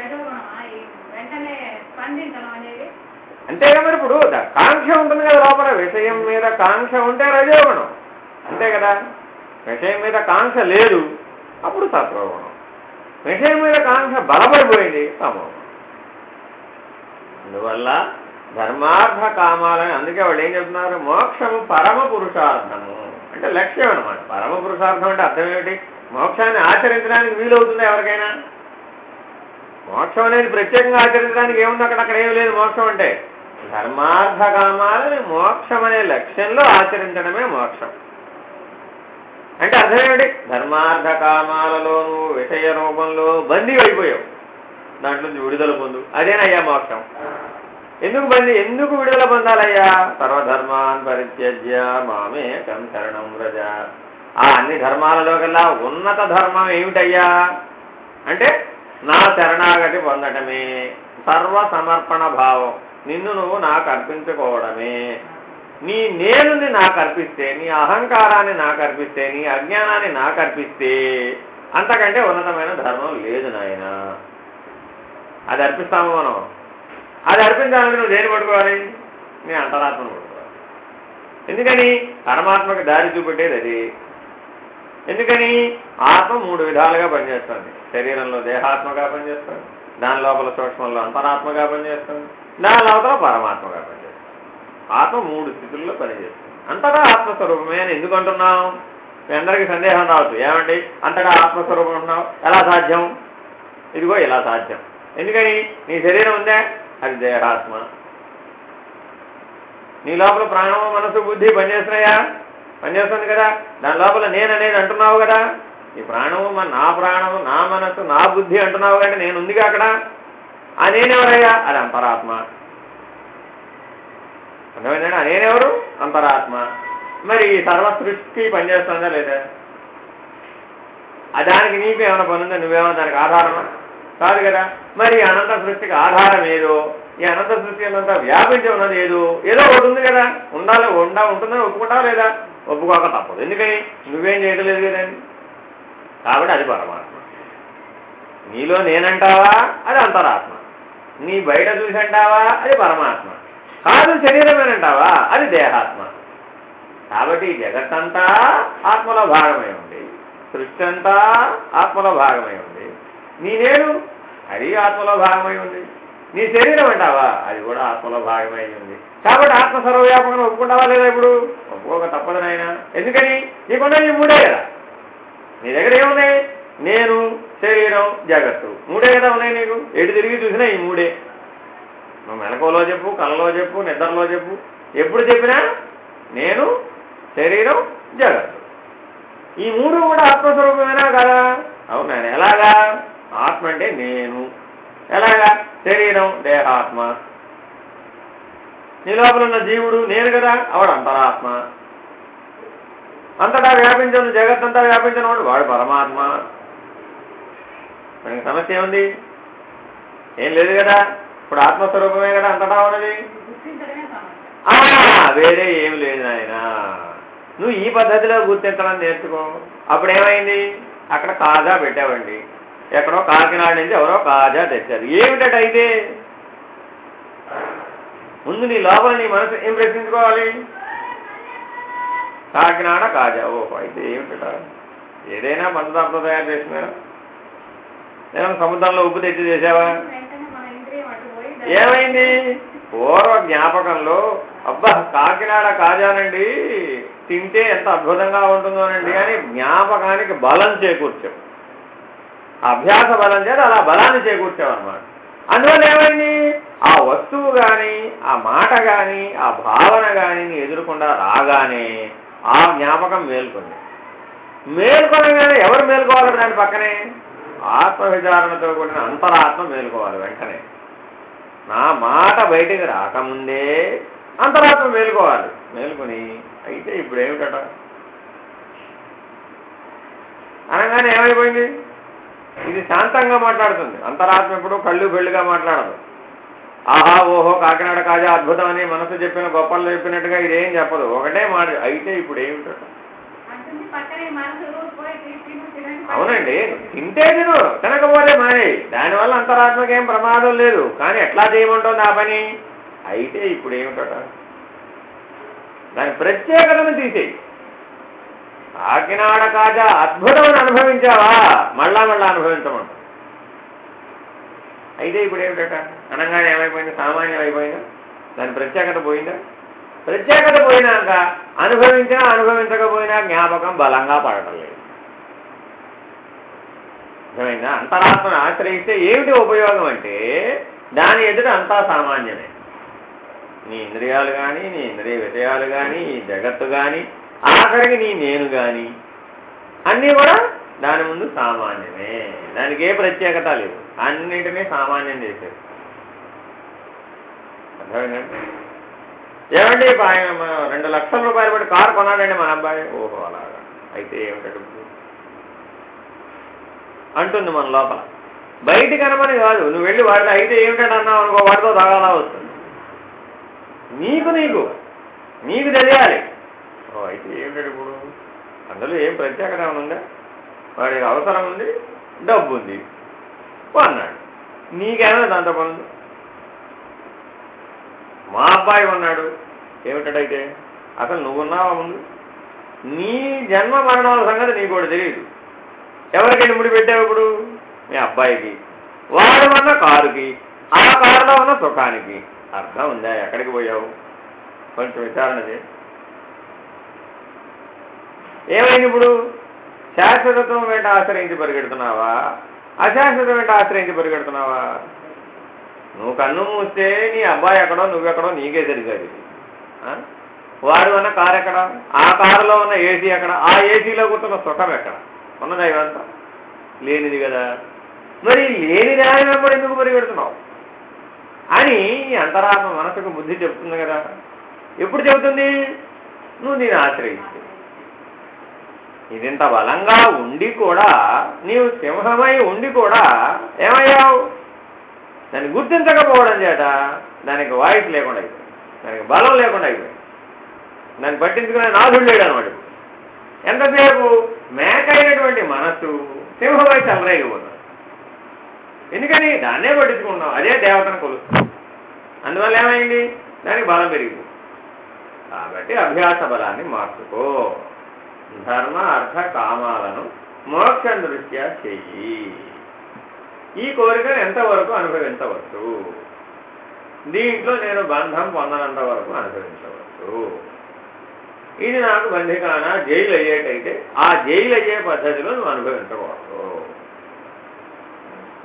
అంతేగా. మరి ఇప్పుడు కాంక్ష ఉంటుంది కదా లోపల, విషయం మీద కాంక్ష ఉంటే రజోగుణం, అంతే కదా. విషయం మీద కాంక్ష లేదు, అప్పుడు సత్వగుణం. విషయం మీద కాంక్ష బలపడిపోయింది, తమోగుణం. అందువల్ల ధర్మార్థ కామాలని, అందుకే వాళ్ళు ఏం చెప్తున్నారు? మోక్షము పరమ పురుషార్థము అంటే లక్ష్యం అనమాట. పరమ పురుషార్థం అంటే అర్థం ఏమిటి? మోక్షాన్ని ఆచరించడానికి వీలవుతుందా ఎవరికైనా? మోక్షం అనేది ప్రత్యేకంగా ఆచరించడానికి ఏముంది? అక్కడ ఏమి లేదు. మోక్షం అంటే ధర్మార్థ కామాలని మోక్షం అనే లక్ష్యంలో ఆచరించడమే మోక్షం. అంటే అర్థం ఏమిటి? ధర్మార్థ కామాలలో నువ్వు విషయ రూపంలో బందీ అయిపోయావు, దాంట్లో నుంచి విడుదల పొందు, అదేనయ్యా మోక్షం. ఎందుకు విడుదల పొందాలయ్యా? సర్వధర్మాన్ పరిత్యజ్య మామేకం శరణం వ్రజ. ఆ అన్ని ధర్మాలలో కల్లా ఉన్నత ధర్మం ఏమిటయ్యా అంటే నా శరణాగతి పొందటమే, సర్వ సమర్పణ భావం, నిన్ను నువ్వు నాకు అర్పించుకోవడమే. నీ నేనుని నాకు అర్పిస్తే, నీ అహంకారాన్ని నాకు అర్పిస్తే, నీ అజ్ఞానాన్ని నాకు అర్పిస్తే అంతకంటే ఉన్నతమైన ధర్మం లేదు నాయన. అది అర్పిస్తాము మనం. అది అర్పించాలంటే నువ్వు దేని పట్టుకోవాలి? నీ అంతరాత్మను పట్టుకోవాలి. ఎందుకని? పరమాత్మకు దారి చూపెట్టేది అది. ఎందుకని? ఆత్మ 3 విధాలుగా పనిచేస్తుంది. శరీరంలో దేహాత్మగా పనిచేస్తుంది, దాని లోపల సూక్ష్మంలో అంతరాత్మగా పనిచేస్తుంది, దాని లోపల పరమాత్మగా పనిచేస్తుంది. ఆత్మ 3 స్థితుల్లో పనిచేస్తుంది. అంతటా ఆత్మస్వరూపమే అని ఎందుకు అంటున్నాం? మీ అందరికీ సందేహం రావచ్చు, ఏమండి అంతటా ఆత్మస్వరూపం అంటున్నావు, ఎలా సాధ్యం? ఇదిగో ఇలా సాధ్యం. ఎందుకని? నీ శరీరం ఉందే, అది దేహాత్మ. నీ లోపల ప్రాణము మనసు బుద్ధి పనిచేస్తున్నాయా? పనిచేస్తుంది కదా. దాని లోపల నేననేది అంటున్నావు కదా. ఈ ప్రాణము నా ప్రాణము నా మనసు నా బుద్ధి అంటున్నావు కంటే నేను ఉందిగా అక్కడ. ఆ నేనెవరయ్యా? అది అంతరాత్మ. అర్థమైందండి? ఆ నేనెవరు? అంతరాత్మ. మరి సర్వ సృష్టి పనిచేస్తుందా లేదా? దానికి నీకు ఏమైనా పనుందా? నువ్వేమో దానికి ఆధారమా? కాదు కదా. మరి అనంత సృష్టికి ఆధారం ఏదో, ఈ అనంత సృష్టి అనంతా వ్యాపించి ఉన్నది ఏదో ఒకటి ఉంది కదా. ఉంటుందని ఒప్పుకుంటావా లేదా? ఒప్పుకోక తప్పదు. ఎందుకని? నువ్వేం చేయడం లేదు కదండి. కాబట్టి అది పరమాత్మ. నీలో నేనంటావా? అది అంతరాత్మ. నీ బయట చూసి అంటావా? అది పరమాత్మ. కాదు శరీరమేనంటావా? అది దేహాత్మ. కాబట్టి ఈ జగత్తంతా ఆత్మలో భాగమై ఉంది, సృష్టి అంతా ఆత్మలో భాగమై ఉంది. నీ నేను అది ఆత్మలో భాగమై ఉంది. నీ శరీరం అంటావా? అది కూడా ఆత్మలో భాగమై ఉంది. కాబట్టి ఆత్మ సర్వవ్యాపకం ఒప్పుకుంటావా లేదా? ఇప్పుడు ఒప్పుకోక తప్పదు నాయన. ఎందుకని? నీకున్న ఈ 3 కదా. నీ దగ్గర ఏమున్నాయి? నేను, శరీరం జగత్తు మూడే కదా ఉన్నాయి నీకు. ఎటు తిరిగి చూసినా ఈ మూడే. నువ్వు మెలకువలో చెప్పు, కళ్ళలో చెప్పు, నిద్రలో చెప్పు, ఎప్పుడు చెప్పినా నేను, శరీరం, జగత్తు ఈ మూడు కూడా ఆత్మస్వరూపమేనా కదా? అవునా? ఎలాగా? ఆత్మ అంటే నేను. ఎలాగా? శరీరం దేహాత్మ. నీ లోపల ఉన్న జీవుడు నేను కదా, వాడు అంతరాత్మ. అంతటా వ్యాపించను జగత్తంతా వ్యాపించిన వాడు వాడు పరమాత్మ. మనకి సమస్య ఏముంది? ఏం లేదు కదా. ఇప్పుడు ఆత్మస్వరూపమే కదా అంతటా ఉన్నది. వేరే ఏం లేదు ఆయన. నువ్వు ఈ పద్ధతిలో గుర్తించడం నేర్చుకో. అప్పుడేమైంది? అక్కడ కాజా పెట్టావండి. ఎక్కడో కాకినాడ నుంచి ఎవరో కాజా తెచ్చారు. ఏమిటైతే ముందు నీ లోపల నీ మనసు ఏం ప్రశ్నించుకోవాలి? కాకినాడ కాజా. ఓహో, అయితే ఏమిట? ఏదైనా పంచదార్థం తయారు చేసినారా? ఏమైనా సముద్రంలో ఉప్పు తెచ్చి చేసావా? ఏమైంది? పూర్వ జ్ఞాపకంలో అబ్బా కాకినాడ కాజానండి, తింటే ఎంత అద్భుతంగా ఉంటుందోనండి అని జ్ఞాపకానికి బలం చేకూర్చావు. అభ్యాస బలం చేత అలా బలాన్ని చేకూర్చావు అన్నమాట. అందువల్ల ఏమైంది? ఆ వస్తువు కానీ, ఆ మాట కానీ, ఆ భావన కానీ ఎదురకుండా రాగానే ఆ జ్ఞాపకం మేల్కొంది. మేల్కొనగానే ఎవరు మేల్కోవాలి? దాని పక్కనే ఆత్మ విచారణతో కూడిన అంతరాత్మ మేల్కోవాలి. వెంటనే నా మాట బయటికి రాకముందే అంతరాత్మ మేల్కోవాలి. మేల్కొని అయితే ఇప్పుడు ఏమిటట అనగానే ఏమైపోయింది? ఇది శాంతంగా మాట్లాడుతుంది. అంతరాత్మ ఎప్పుడు కళ్ళు పెళ్ళుగా మాట్లాడదు. ఆహా ఓహో కాకినాడ కాజా అద్భుతం అని మనసు చెప్పిన గొప్పలు చెప్పినట్టుగా ఇదేం చెప్పదు. ఒకటే మాట. అయితే ఇప్పుడు ఏమిటట? అవునండి, తింటే తిను, తినకపోతే మానే. దానివల్ల అంతరాత్మకి ఏం ప్రమాదం లేదు. కానీ ఎట్లా చేయమంటుంది ఆ పని? అయితే ఇప్పుడు ఏమిటట? దాని ప్రత్యేకతను తీసేయి. కాకినాడ కాజా అద్భుతం అనుభవించావా? మళ్ళా అనుభవించమంట. అయితే ఇప్పుడు ఏమిటట అనగానే ఏమైపోయింది? సామాన్యం అయిపోయిందా? దాని ప్రత్యేకత పోయిందా? ప్రత్యేకత పోయినాక అనుభవించినా అనుభవించకపోయినా జ్ఞాపకం బలంగా పడటం లేదు. అర్థమైందా? అంతరాత్మను ఆశ్రయిస్తే ఏమిటి ఉపయోగం అంటే దాని ఎదుట అంతా సామాన్యమే. నీ ఇంద్రియాలు కానీ, నీ ఇంద్రియ విషయాలు కానీ, ఈ జగత్తు కానీ, ఆఖరికి నీ నేను కానీ అన్నీ కూడా దాని ముందు సామాన్యమే. దానికి ఏ ప్రత్యేకత లేదు. అన్నింటినీ సామాన్యం చేసేది. అర్థమైందండి? ఏమండి 2 లక్షల రూపాయలు పడి కారు కొన్నాడండి మన అబ్బాయి. ఓహో అలాగా. అయితే ఏమిటంటే అంటుంది మన లోపల. బయటికి అనమని కాదు. నువ్వు వెళ్ళి వాడితో అయితే ఏమిటంటే అన్నావు అనుకో, వాడితో తగాలా వస్తుంది. నీకు తెలియాలి. ఓ అయితే ఏమిటంటే ఇప్పుడు అందులో ఏం ప్రత్యేకత ఉందా? వాడికి అవసరం ఉంది, డబ్బు ఉంది, అన్నాడు. నీకేమైనా దాంతో పనుంది? మా అబ్బాయి ఉన్నాడు. ఏమిటైతే అసలు నువ్వున్నావా ముందు? నీ జన్మ మరణాల సంగతి నీకు కూడా తెలియదు. ఎవరికైనా ముడి పెట్టావు ఇప్పుడు? మీ అబ్బాయికి. వాడు ఉన్న కారుకి, ఆ కారులో ఉన్న సుఖానికి. అర్థం ఉందా? ఎక్కడికి పోయావు? కొంచెం విచారణ చేయి. ఏమైంది ఇప్పుడు? శాశ్వతత్వం వెంట ఆశ్రయించి పరిగెడుతున్నావా? అశాశ్వతం వెంట ఆశ్రయించి పరిగెడుతున్నావా? నువ్వు కన్ను మూస్తే నీ అబ్బాయి ఎక్కడో నువ్వెక్కడో నీకే తెలియదు. వాడు ఉన్న కారు ఎక్కడ? ఆ కారులో ఉన్న ఏసీ ఎక్కడ? ఆ ఏసీలో కూర్చున్న సుఖం ఎక్కడ? ఉన్నదా? ఇవంతా లేనిది కదా. మరి లేని దాని వెంబడి ఎందుకు పరిగెడుతున్నావు అని అంతరాత్మ మనసుకు బుద్ధి చెప్తుంది కదా. ఎప్పుడు చెబుతుంది? నువ్వు దీన్ని ఆశ్రయిస్తే. ఇదింత బలంగా ఉండి కూడా, నీవు సింహమై ఉండి కూడా ఏమయ్యావు? దాన్ని గుర్తించకపోవడం చేత దానికి వాయిస్ లేకుండా అయిపోయింది, దానికి బలం లేకుండా అయిపోయింది. దాన్ని పట్టించుకునే నాథుడు లేడు అనమాట. ఎంతసేపు మేకైనటువంటి మనస్సు సింహమై చల్లరైపోతుంది. ఎందుకని? దాన్నే పట్టించుకుంటున్నాం, అదే దేవతను కొలుస్తాం. అందువల్ల ఏమైంది? దానికి బలం పెరిగిపోయింది. కాబట్టి అభ్యాస బలాన్ని మార్చుకో. ధర్మ అర్థ కామాలను మోక్షం దృష్ట్యా చెయ్యి. ఈ కోరికను ఎంతవరకు అనుభవించవచ్చు? దీంట్లో నేను బంధం పొందనంత వరకు అనుభవించవచ్చు. ఇది నాకు బంధికానా జైలు అయ్యేటైతే ఆ జైలు అయ్యే పద్ధతిలో నువ్వు అనుభవించకూడదు.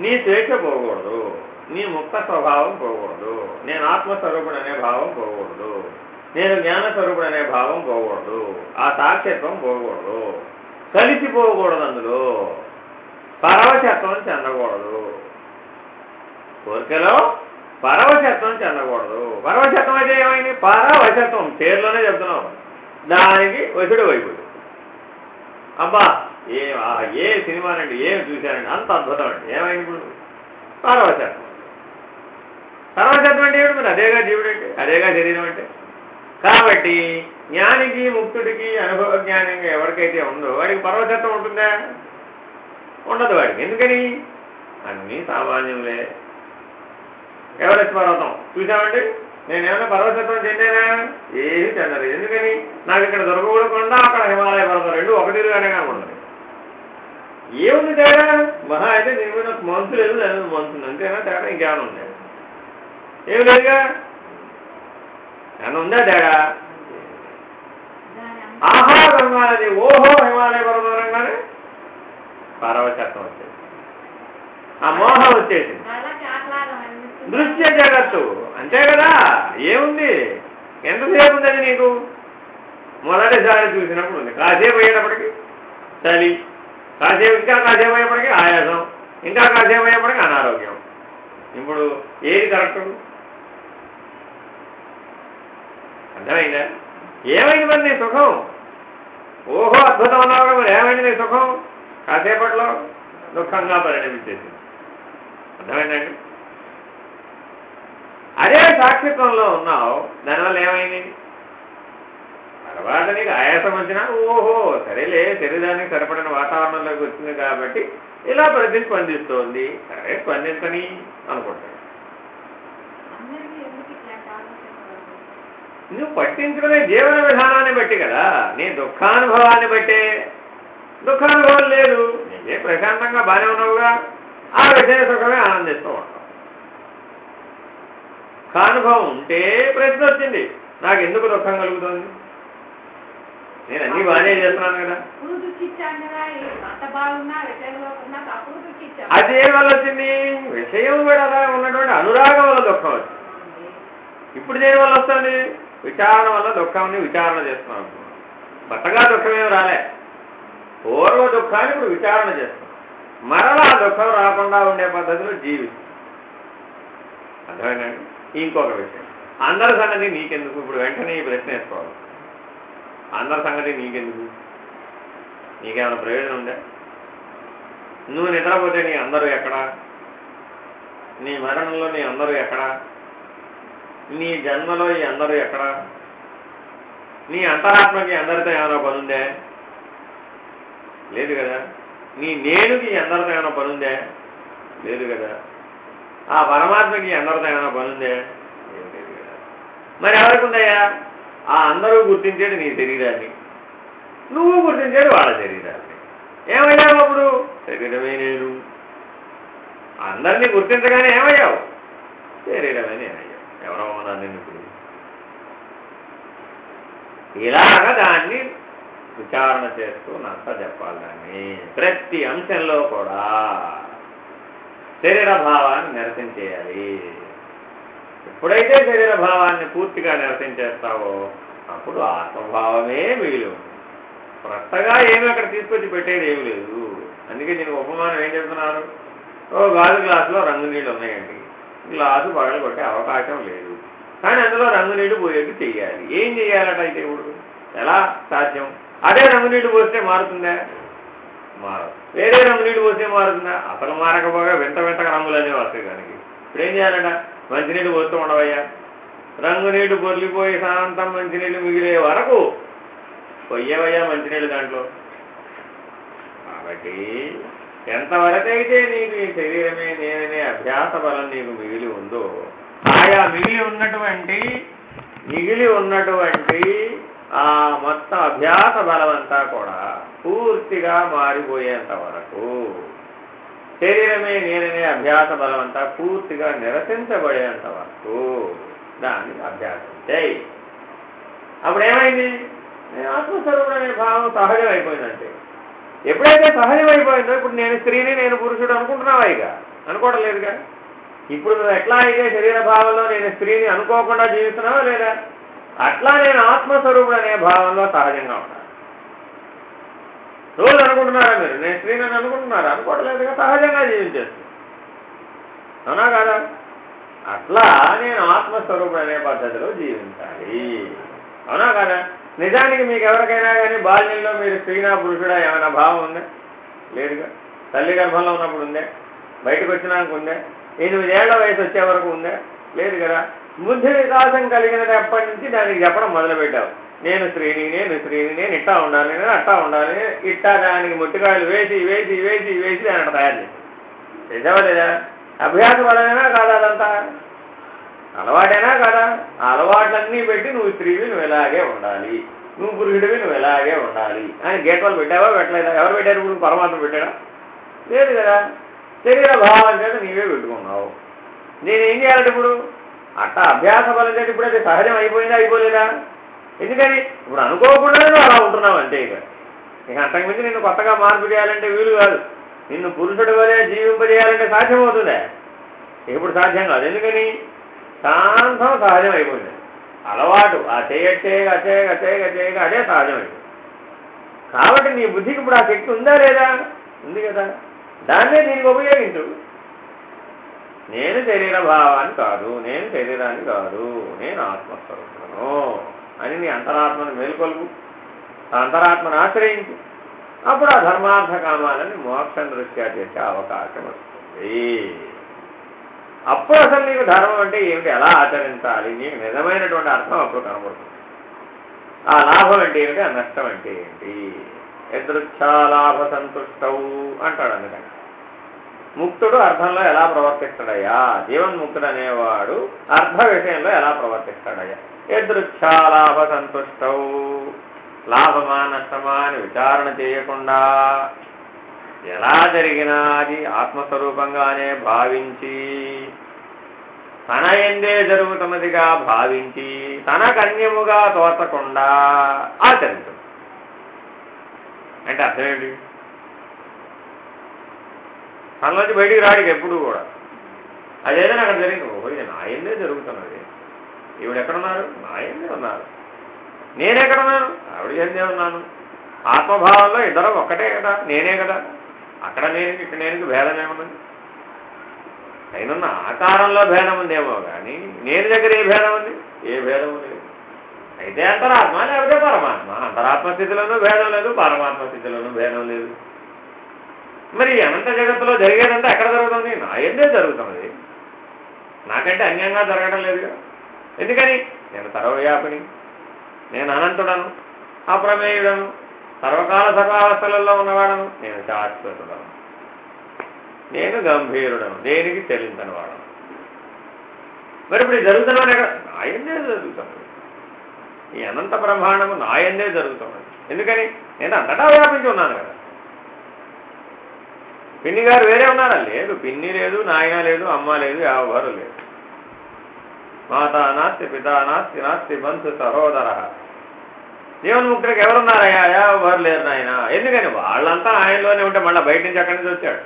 నీ స్వేచ్ఛ పోకూడదు, నీ ముక్త స్వభావం పోకూడదు, నేను ఆత్మస్వరూపుడు అనే భావం పోకూడదు, నేను జ్ఞానస్వరూపుడు అనే భావం పోకూడదు, ఆ సాక్షిత్వం పోకూడదు, కలిసిపోకూడదు, అందులో పరవశత్వం చెందకూడదు. కోరికలో పరవశత్వం చెందకూడదు. పరవశత్వం అయితే ఏమైంది? పరవశత్వం పేరులోనే చెప్తున్నావు, దానికి వశుడు అయిపోయి అబ్బా ఏ సినిమానండి, ఏమి చూశానండి, అంత అద్భుతం అండి, ఏమైంది ఇప్పుడు? పరవశత్వం. పరవశత్వం అంటే ఏమిటి? మరి అదేగా జీవుడు అంటే, అదేగా శరీరం అంటే. కాబట్టి జ్ఞానికి ముక్తుడికి అనుభవ జ్ఞానంగా ఎవరికైతే ఉందో వాడికి పరవశత్వం ఉంటుందా? ఉండదు వాడికి. ఎందుకని? అన్నీ సామాన్యులే. ఎవరెస్ట్ పర్వతం చూసామండి, నేనేమైనా పరవశత్వం చెందానా? ఏమీ చెందరు. ఎందుకని? నాకు ఇక్కడ దొరకకూడకుండా అక్కడ హిమాలయ పర్వతం రెండు ఒకటిగానే ఉండదు. ఏముంది తేడా? మహా అయితే దీని మీద మంచు లేదు, లేదు మంచుంది, అంతేనా తేడా? ఇంకేమైనా ఉంది? ఏమి లేదుగా. ఏమన్నా ఉందా తేడా? ఆహా గంగానది, ఓహో హిమాలయ పర్వతం అనగానే పరవశత్వం వచ్చేది, ఆ మోహం వచ్చేసింది. దృశ్య జగత్తు అంతే కదా. ఏముంది? ఎంతసేపు ఉంది అది నీకు? మొదటిసారి చూసినప్పుడు ఉంది, కాసేపు అయ్యేటప్పటికి చలి, కాసేపు ఇంకా కాసేపు అయ్యేప్పటికీ ఆయాసం, ఇంకా కాసేపు అయ్యేప్పటికీ అనారోగ్యం. ఇప్పుడు ఏది కరెక్ట్? అర్థమైందా? ఏమైంది మరి నీ సుఖం? ఓహో అద్భుతం అన్నావు, మరి ఏమైంది నీ సుఖం? కాసేపట్లో దుఃఖంగా పరిణమించేసింది. అర్థమైందండి? అదే సాక్షిత్వంలో ఉన్నావు, దానివల్ల ఏమైంది? తర్వాత నీకు ఆయాసం వచ్చినా ఓహో సరేలే, శరీరానికి సరిపడిన వాతావరణంలోకి వచ్చింది కాబట్టి ఇలా ప్రతిస్పందిస్తోంది, సరే స్పందించని అనుకుంటాడు. నువ్వు పట్టించుకునే జీవన విధానాన్ని బట్టి కదా, నీ దుఃఖానుభవాన్ని బట్టే. దుఃఖానుభవం లేదు, నీకే ప్రశాంతంగా బాగానే ఉన్నావుగా, ఆ విషయ సుఖమే ఆనందిస్తూ ఉంటావు. దుఃఖానుభవం ఉంటే ప్రశ్న వచ్చింది, నాకు ఎందుకు దుఃఖం కలుగుతుంది? నేను అన్నీ బాగానే చేస్తున్నాను కదా. అది ఏ వల్ల వచ్చింది? విషయం కూడా ఉన్నటువంటి అనురాగం వల్ల దుఃఖం వచ్చింది. ఇప్పుడు దేని వల్ల వస్తుంది? విచారణ వల్ల దుఃఖాన్ని విచారణ చేస్తున్నాం. కొత్తగా దుఃఖమేమి రాలే, పూర్వ దుఃఖాన్ని ఇప్పుడు విచారణ చేస్తున్నాం. మరలా దుఃఖం రాకుండా ఉండే పద్ధతిలో జీవిస్తాం. అర్థమైందండి? ఇంకొక విషయం, అందరి సంగతి నీకెందుకు? ఇప్పుడు వెంటనే ఈ ప్రశ్న వేసుకోవాలి, అందరి సంగతి నీకెందుకు? నీకేమైనా ప్రయోజనం ఉందా? నువ్వు నిద్రపోతే నీ అందరూ ఎక్కడా? నీ మరణంలో నీ అందరూ ఎక్కడా? నీ జన్మలో ఈ అందరూ ఎక్కడా? నీ అంతరాత్మకి అందరితో ఏమైనా పనుందే? లేదు కదా. నీ నేనుకి అందరితో ఏమైనా పనుందే? లేదు కదా. ఆ పరమాత్మకి అందరితో ఏమైనా పనుందే? లేదు కదా. మరి ఎవరికి ఉందయ్యా? ఆ అందరూ గుర్తించేది నీ శరీరాన్ని, నువ్వు గుర్తించేది వాళ్ళ శరీరాన్ని. ఏమయ్యావు అప్పుడు? శరీరమే నేను. అందరినీ గుర్తించగానే ఏమయ్యావు? శరీరమే నేనయ్యావు. ఎవరో ఉన్నాను ఇప్పుడు. ఇలాగ దాన్ని విచారణ చేస్తూ నచ్చ చెప్పాలి. దాన్ని ప్రతి అంశంలో కూడా శరీర భావాన్ని నిరసించేయాలి. ఎప్పుడైతే శరీర భావాన్ని పూర్తిగా నిరసించేస్తావో అప్పుడు ఆత్మభావమే మిగిలి ఉంది. కొత్తగా ఏమి అక్కడ తీసుకొచ్చి పెట్టేది ఏమి లేదు. అందుకే నేను ఉపమానం ఏం చెప్తున్నాను? ఓ గాజు గ్లాసులో రంగు నీళ్ళు ఉన్నాయండి, గ్లాసు పగలు కొట్టే అవకాశం లేదు, కానీ అందులో రంగు నీళ్లు పోయేట్టు చెయ్యాలి. ఏం చెయ్యాలట అయితే ఇప్పుడు? ఎలా సాధ్యం? అదే రంగు నీళ్లు పోస్తే మారుతుందా? మారదు. వేరే రంగు నీళ్లు పోస్తే మారుతుందా? అసలు మారకపోగా వింత వింతగా రంగులన్నీ వస్తాయి దానికి. ఇప్పుడు ఏం చేయాలట? మంచినీళ్ళు పోస్తూ ఉండవయ్యా, రంగు నీళ్లు పొర్లిపోయి శాంతం మంచినీళ్ళు మిగిలే వరకు పొయ్యవయ్యా మంచినీళ్ళు దాంట్లో. కాబట్టి ఎంతవరకైతే నీకు ఈ శరీరమే నేననే అభ్యాస బలం నీకు మిగిలి ఉందో, ఆయా మిగిలి ఉన్నటువంటి ఆ మొత్తం అభ్యాస బలం అంతా కూడా పూర్తిగా మారిపోయేంత వరకు, శరీరమే నేననే అభ్యాస బలం అంతా పూర్తిగా నిరసించబడేంత వరకు దాన్ని అభ్యాసం చేయి. అప్పుడు ఏమైంది? ఆత్మస్వరూపుడు అనే భావం సహజం అయిపోయిందంటే. ఎప్పుడైతే సహజమైపోయిందో ఇప్పుడు నేను స్త్రీని నేను పురుషుడు అనుకుంటున్నావా? ఇక అనుకోవడం లేదుగా. ఇప్పుడు నువ్వు ఎట్లా అయితే శరీర భావంలో నేను స్త్రీని అనుకోకుండా జీవిస్తున్నావా లేదా, అట్లా నేను ఆత్మస్వరూపుడు అనే భావంలో సహజంగా ఉంటాను. రోజు అనుకుంటున్నారా మీరు నేను స్త్రీని అనుకుంటున్నారా? అనుకోవడం లేదుగా, సహజంగా జీవించేస్తుంది. అవునా కాదా? అట్లా నేను ఆత్మస్వరూపుడు అనే పద్ధతిలో జీవించాలి. అవునా కాదా? నిజానికి మీకు ఎవరికైనా కానీ బాల్యంలో మీరు స్త్రీనా పురుషుడా ఏమైనా భావం ఉందా? లేదుగా. తల్లి గర్భంలో ఉన్నప్పుడు ఉందే, బయటకు వచ్చినాక ఉందే, 8 ఏళ్ల వయసు వచ్చే వరకు ఉందే? లేదు కదా. బుద్ధి వికాసం కలిగినప్పటి నుంచి దానికి చెప్పడం మొదలుపెట్టావు, నేను స్త్రీని, నేను స్త్రీని, నేను ఇట్టా ఉండాలి, నేను అట్టా ఉండాలి, ఇట్టా దానికి ముట్టికాయలు వేసి వేసి వేసి వేసి దాని తయారు చేసి చేసావా లేదా? అభ్యాస బలమైనా కాదా? అదంతా అలవాటైనా కదా. ఆ అలవాట్లన్నీ పెట్టి నువ్వు స్త్రీవి, నువ్వు ఎలాగే ఉండాలి, నువ్వు పురుషుడివి, నువ్వు ఎలాగే ఉండాలి అని గేట్వాళ్ళు పెట్టావా? పెట్టలేదా? ఎవరు పెట్టారు? ఇప్పుడు పరమాత్మ పెట్టాడా? లేదు కదా. శరీర భావం చేత నీవే పెట్టుకున్నావు. నేనేం చేయాలంటే ఇప్పుడు అట్టా అభ్యాస బలం చేత ఇప్పుడు అది సహజం అయిపోయిందా? అయిపోలేదా? ఎందుకని ఇప్పుడు అనుకోకుండానే నువ్వు అలా ఉంటున్నావు అంతే. ఇక అంతకుమించి నిన్ను కొత్తగా మార్పు చేయాలంటే వీలు కాదు. నిన్ను పురుషుడి వలె జీవింపజేయాలంటే సాధ్యమవుతుందా? ఇప్పుడు సాధ్యం కాదు. ఎందుకని శాంతం సహజం అయిపోయింది. అలవాటు ఆ చేయగా చేయగా చేయగా చేయగా అదే సహజం అయిపోయింది. కాబట్టి నీ బుద్ధికి ఇప్పుడు ఆ శక్తి ఉందా లేదా? ఉంది కదా. దాన్నే దీనికి ఉపయోగించు. నేను శరీర భావాన్ని కాదు, నేను శరీరాన్ని కాదు, నేను ఆత్మస్వరూపుడను అని నీ అంతరాత్మను మేల్కొల్పు. ఆ అంతరాత్మను ఆశ్రయించు. అప్పుడు ఆ ధర్మార్థ కామాలని మోక్షం దృష్ట్యా చేసే అవకాశం వస్తుంది. అప్పుడు అసలు నీకు ధర్మం అంటే ఏమిటి, ఎలా ఆచరించాలి, నీకు నిజమైనటువంటి అర్థం అప్పుడు కనబడుతుంది. ఆ లాభం అంటే ఏమిటి, ఆ నష్టం అంటే ఏంటి. యదృచ్ఛాలాభ సంతుష్టవు అంటాడు. అందుకని ముక్తుడు అర్థంలో ఎలా ప్రవర్తిస్తాడయ్యా, జీవన్ముక్తుడు అనేవాడు అర్థ విషయంలో ఎలా ప్రవర్తిస్తాడయ్యా. యదృచ్ఛాలాభ సంతుష్టవు, లాభమా నష్టమా అని విచారణ చేయకుండా ఎలా జరిగినా అది ఆత్మస్వరూపంగానే భావించి, తన ఎందే జరుగుతున్నదిగా భావించి, తనకన్యముగా తోచకుండా ఆచరించు. అంటే అర్థం ఏంటి? తనలోంచి బయటికి రాడికి ఎప్పుడు కూడా అదేదైనా అక్కడ జరిగింది, ఓహో ఇది నా ఎందే జరుగుతున్నది, ఈవిడ ఎక్కడున్నారు, నా ఎందే ఉన్నారు, నేనెక్కడున్నాను, ఆవిడ ఎందే ఉన్నాను. ఆత్మభావంలో ఇద్దరు ఒక్కటే కదా, నేనే కదా. అక్కడ నేను ఇక్కడ నేను భేదం ఏమున్నది? అయినున్న ఆకారంలో భేదం ఉందేమో కానీ నేను దగ్గర ఏ భేదం ఉంది? ఏ భేదం లేదు. అయితే అంతరాత్మ లేకపోతే పరమాత్మ. అంతరాత్మ స్థితిలోనూ భేదం లేదు, పరమాత్మ స్థితిలోనూ భేదం లేదు. మరి అనంత జగత్తులో జరిగేదంతా ఎక్కడ జరుగుతుంది? నా ఎందే జరుగుతున్నది. నాకంటే అన్యంగా జరగడం లేదుగా. ఎందుకని? నేను సర్వవ్యాపిని, నేను అనంతుడను, అప్రమేయుడను, సర్వకాల సర్వావస్థలలో ఉన్నవాడను, నేను శాశ్వతుడను, నేను గంభీరుడను, దేనికి చెల్లించని వాడను. మరి ఇప్పుడు జరుగుతున్నాను ఎక్కడ? నా ఎందే జరుగుతున్నది. ఈ అనంత బ్రహ్మాండము నా ఎందే జరుగుతున్నది. ఎందుకని? నేను అంతటా వ్యాపించి ఉన్నాను కదా. పిన్ని గారు వేరే ఉన్నారా? లేదు. పిన్ని లేదు, నాయన లేదు, అమ్మ లేదు, ఎవరు లేదు. మాతా నాస్తి, పితా నాస్తి, నాస్తి బంధు సహోదర. జీవన్ముక్తుడికి ఎవరున్నారయ్యా? ఎవరు లేరు నాయన. ఎందుకని? వాళ్ళంతా ఆయనలోనే ఉంటే మళ్ళీ బయట నుంచి అక్కడి నుంచి వచ్చాడు.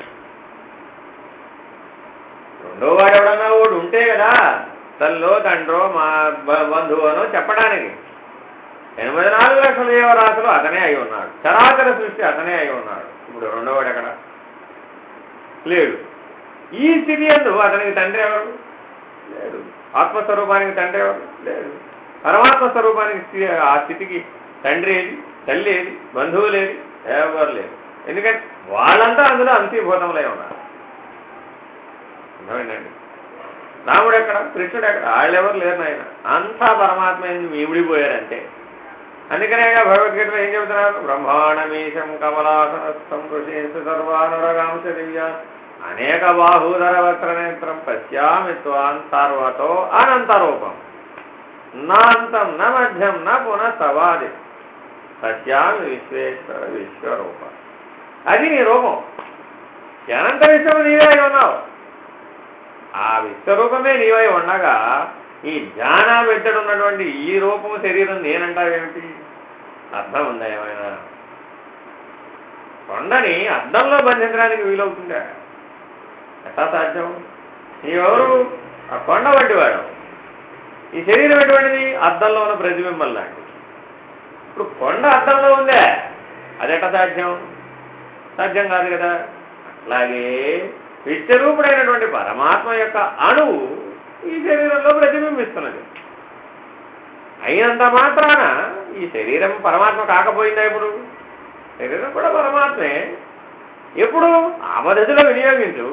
రెండో వాడు ఎవడన్నా ఒకడు ఉంటే కదా తల్లో తండ్రో మా బంధువునో చెప్పడానికి. 84 లక్షల జీవరాశులు అతనే అయి ఉన్నాడు. చరాచర సృష్టి అతనే అయి ఉన్నాడు. ఇప్పుడు రెండోవాడు ఎక్కడ? లేడు. ఈ స్థితి అందు అతనికి తండ్రి ఎవరు? లేడు. ఆత్మస్వరూపానికి తండ్రి ఎవరు? లేడు. పరమాత్మ స్వరూపానికి ఆ స్థితికి తండ్రి ఏది, తల్లి ఏది, బంధువులు ఏది? ఎవరు లేరు. ఎందుకంటే వాళ్ళంతా అందులో అంతీభూతములై ఉన్నారు. అర్థమైందండి? రాముడు ఎక్కడ, కృష్ణుడు ఎక్కడ? వాళ్ళెవరు లేరు నాయన. అంతా పరమాత్మ విడిపోయారంటే. అందుకనేగా భగవద్గీతలో ఏం చెబుతున్నారు? బ్రహ్మాండమీశం కమలాసనస్థం ఋషీంసు సర్వానురగాంశ దివ్య అనేక బాహూధర వక్రనేత్రం పశ్యామి త్వాం సర్వతో అనంతరూపం నాంతం న మధ్యం న పునఃసవాది పశ్యామి విశ్వేశ్వర విశ్వరూపం. అది నీ రూపం. అనంత విశ్వము నీవే అయి ఉన్నావు. ఆ విశ్వరూపమే నీవై ఉండగా ఈ ధ్యాన పెద్దడు ఉన్నటువంటి ఈ రూపము శరీరం నేనంటావేమిటి? అర్థం ఉందా ఏమైనా? కొండని అద్దంలో బంధించడానికి వీలవుతుందా? ఎట్లా సాధ్యం? నీవెవరు? ఆ కొండ వంటి వాడు. ఈ శరీరం ఎటువంటిది? అద్దంలో ఉన్న ప్రతిబింబం లాంటిది. ఇప్పుడు కొండ అద్దంలో ఉందే, అది ఎట్లా సాధ్యం? సాధ్యం కాదు కదా. అట్లాగే విశ్వరూపుడైనటువంటి పరమాత్మ యొక్క అణువు ఈ శరీరంలో ప్రతిబింబిస్తున్నది. అయినంత మాత్రాన ఈ శరీరం పరమాత్మ కాకపోయిందా? ఇప్పుడు శరీరం కూడా పరమాత్మే. ఎప్పుడు ఆ పద్ధతిలో వినియోగించు.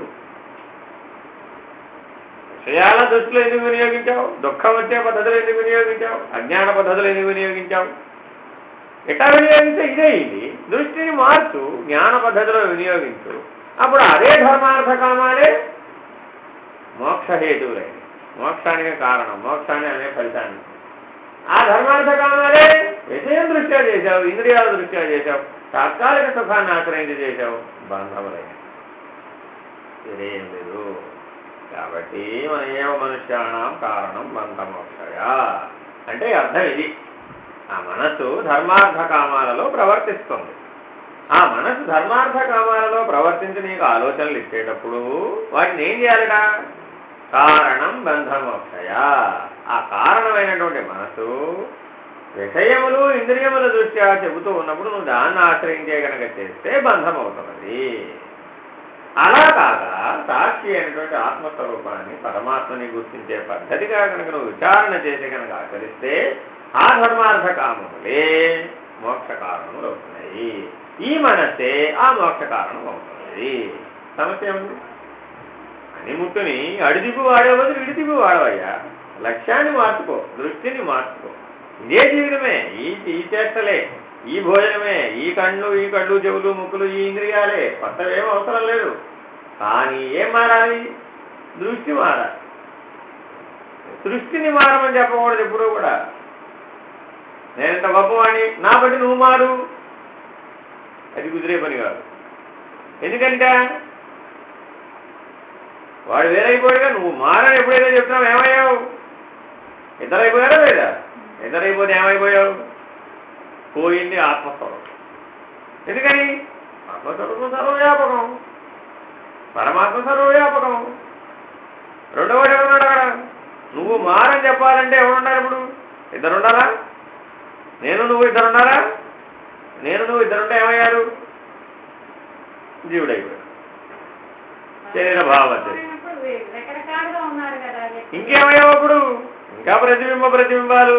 విషయాల దృష్టిలో ఎందుకు వినియోగించావు? దుఃఖం వచ్చే పద్ధతులు ఎందుకు వినియోగించావు? అజ్ఞాన పద్ధతులు ఎందుకు వినియోగించావు? ఎట్లా వినియోగిస్తే ఇదే ఇది. దృష్టిని మార్చు, జ్ఞాన పద్ధతిలో వినియోగించు. అప్పుడు అదే ధర్మార్థ కామాలే మోక్షహేతువులే, మోక్షానికి కారణం, మోక్షాన్ని అనే ఫలితాన్ని. ఆ ధర్మార్థ కామాలే విషయం దృష్ట్యా చేశావు, ఇంద్రియాల దృష్ట్యా చేశావు, తాత్కాలిక సుఖాన్ని ఆశ్రయించి చేశావు, బంధములై ఇదేం లేదు. కాబట్టి మన ఏవ మనుష్యాణం కారణం బంధమోక్షయ అంటే అర్థం ఇది. ఆ మనస్సు ధర్మార్థ కామాలలో ప్రవర్తిస్తుంది. ఆ మనస్సు ధర్మార్థ కామాలలో ప్రవర్తించి నీకు ఆలోచనలు ఇచ్చేటప్పుడు వాటిని ఏం చేయాలట? కారణం బంధమోక్షయ. ఆ కారణమైనటువంటి మనసు విషయములు ఇంద్రియముల దృష్ట్యా చెబుతూ ఉన్నప్పుడు నువ్వు దాన్ని ఆశ్రయించే కనుక చేస్తే బంధం అవుతున్నది. అలా కాక సాక్షి అయినటువంటి ఆత్మస్వరూపాన్ని పరమాత్మని గుర్తించే పద్ధతిగా కనుక నువ్వు విచారణ చేసి కనుక ఆచరిస్తే ఆ ధర్మార్థ కామములే మోక్ష కారణములు అవుతున్నాయి. ఈ మనస్సే ఆ మోక్ష కారణం అవుతున్నది. సమస్య ఏముంది? అనిముట్టుని అడిదిపు వాడే బదులు విడిదిపు వాడవయ్యా. లక్ష్యాన్ని మార్చుకో, దృష్టిని మార్చుకో. ఇదే జీవితమే, ఈ చేష్టలే, ఈ భోజనమే, ఈ కళ్ళు చెవులు ముక్కులు ఈ ఇంద్రియాలే, కొత్తవేం అవసరం లేదు. కానీ ఏం మారాలి? దృష్టి మారాలి. దృష్టిని మారమని చెప్పకూడదు ఎప్పుడూ కూడా. నేనెంత గొప్పవాణ్ణి, నా బట్టి నువ్వు మారు, అది కుదిరే పని కాదు. ఎందుకంటే వాడు వేరైపోయాడుగా, నువ్వు మారని ఎప్పుడైతే చెప్తున్నావు ఏమయ్యావు? ఇద్దరైపోయారా లేదా? ఇద్దరైపోతే ఏమైపోయావు? పోయింది ఆత్మస్వరూపం. ఎందుకని? ఆత్మస్వరూపం సర్వవ్యాపకం, పరమాత్మ సర్వవ్యాపకం. రెండోవాడు ఎవరున్నాడు అక్కడ? నువ్వు మారని చెప్పాలంటే ఎవరున్నారు? ఇప్పుడు ఇద్దరుండాలా? నేను నువ్వు ఇద్దరున్నారా? నేను నువ్వు ఇద్దరుంటే ఏమయ్యారు? జీవుడైపోయాడు, శరీర భావం. ఇంకేమయ్యావు అప్పుడు? ఇంకా ప్రతిబింబాలు.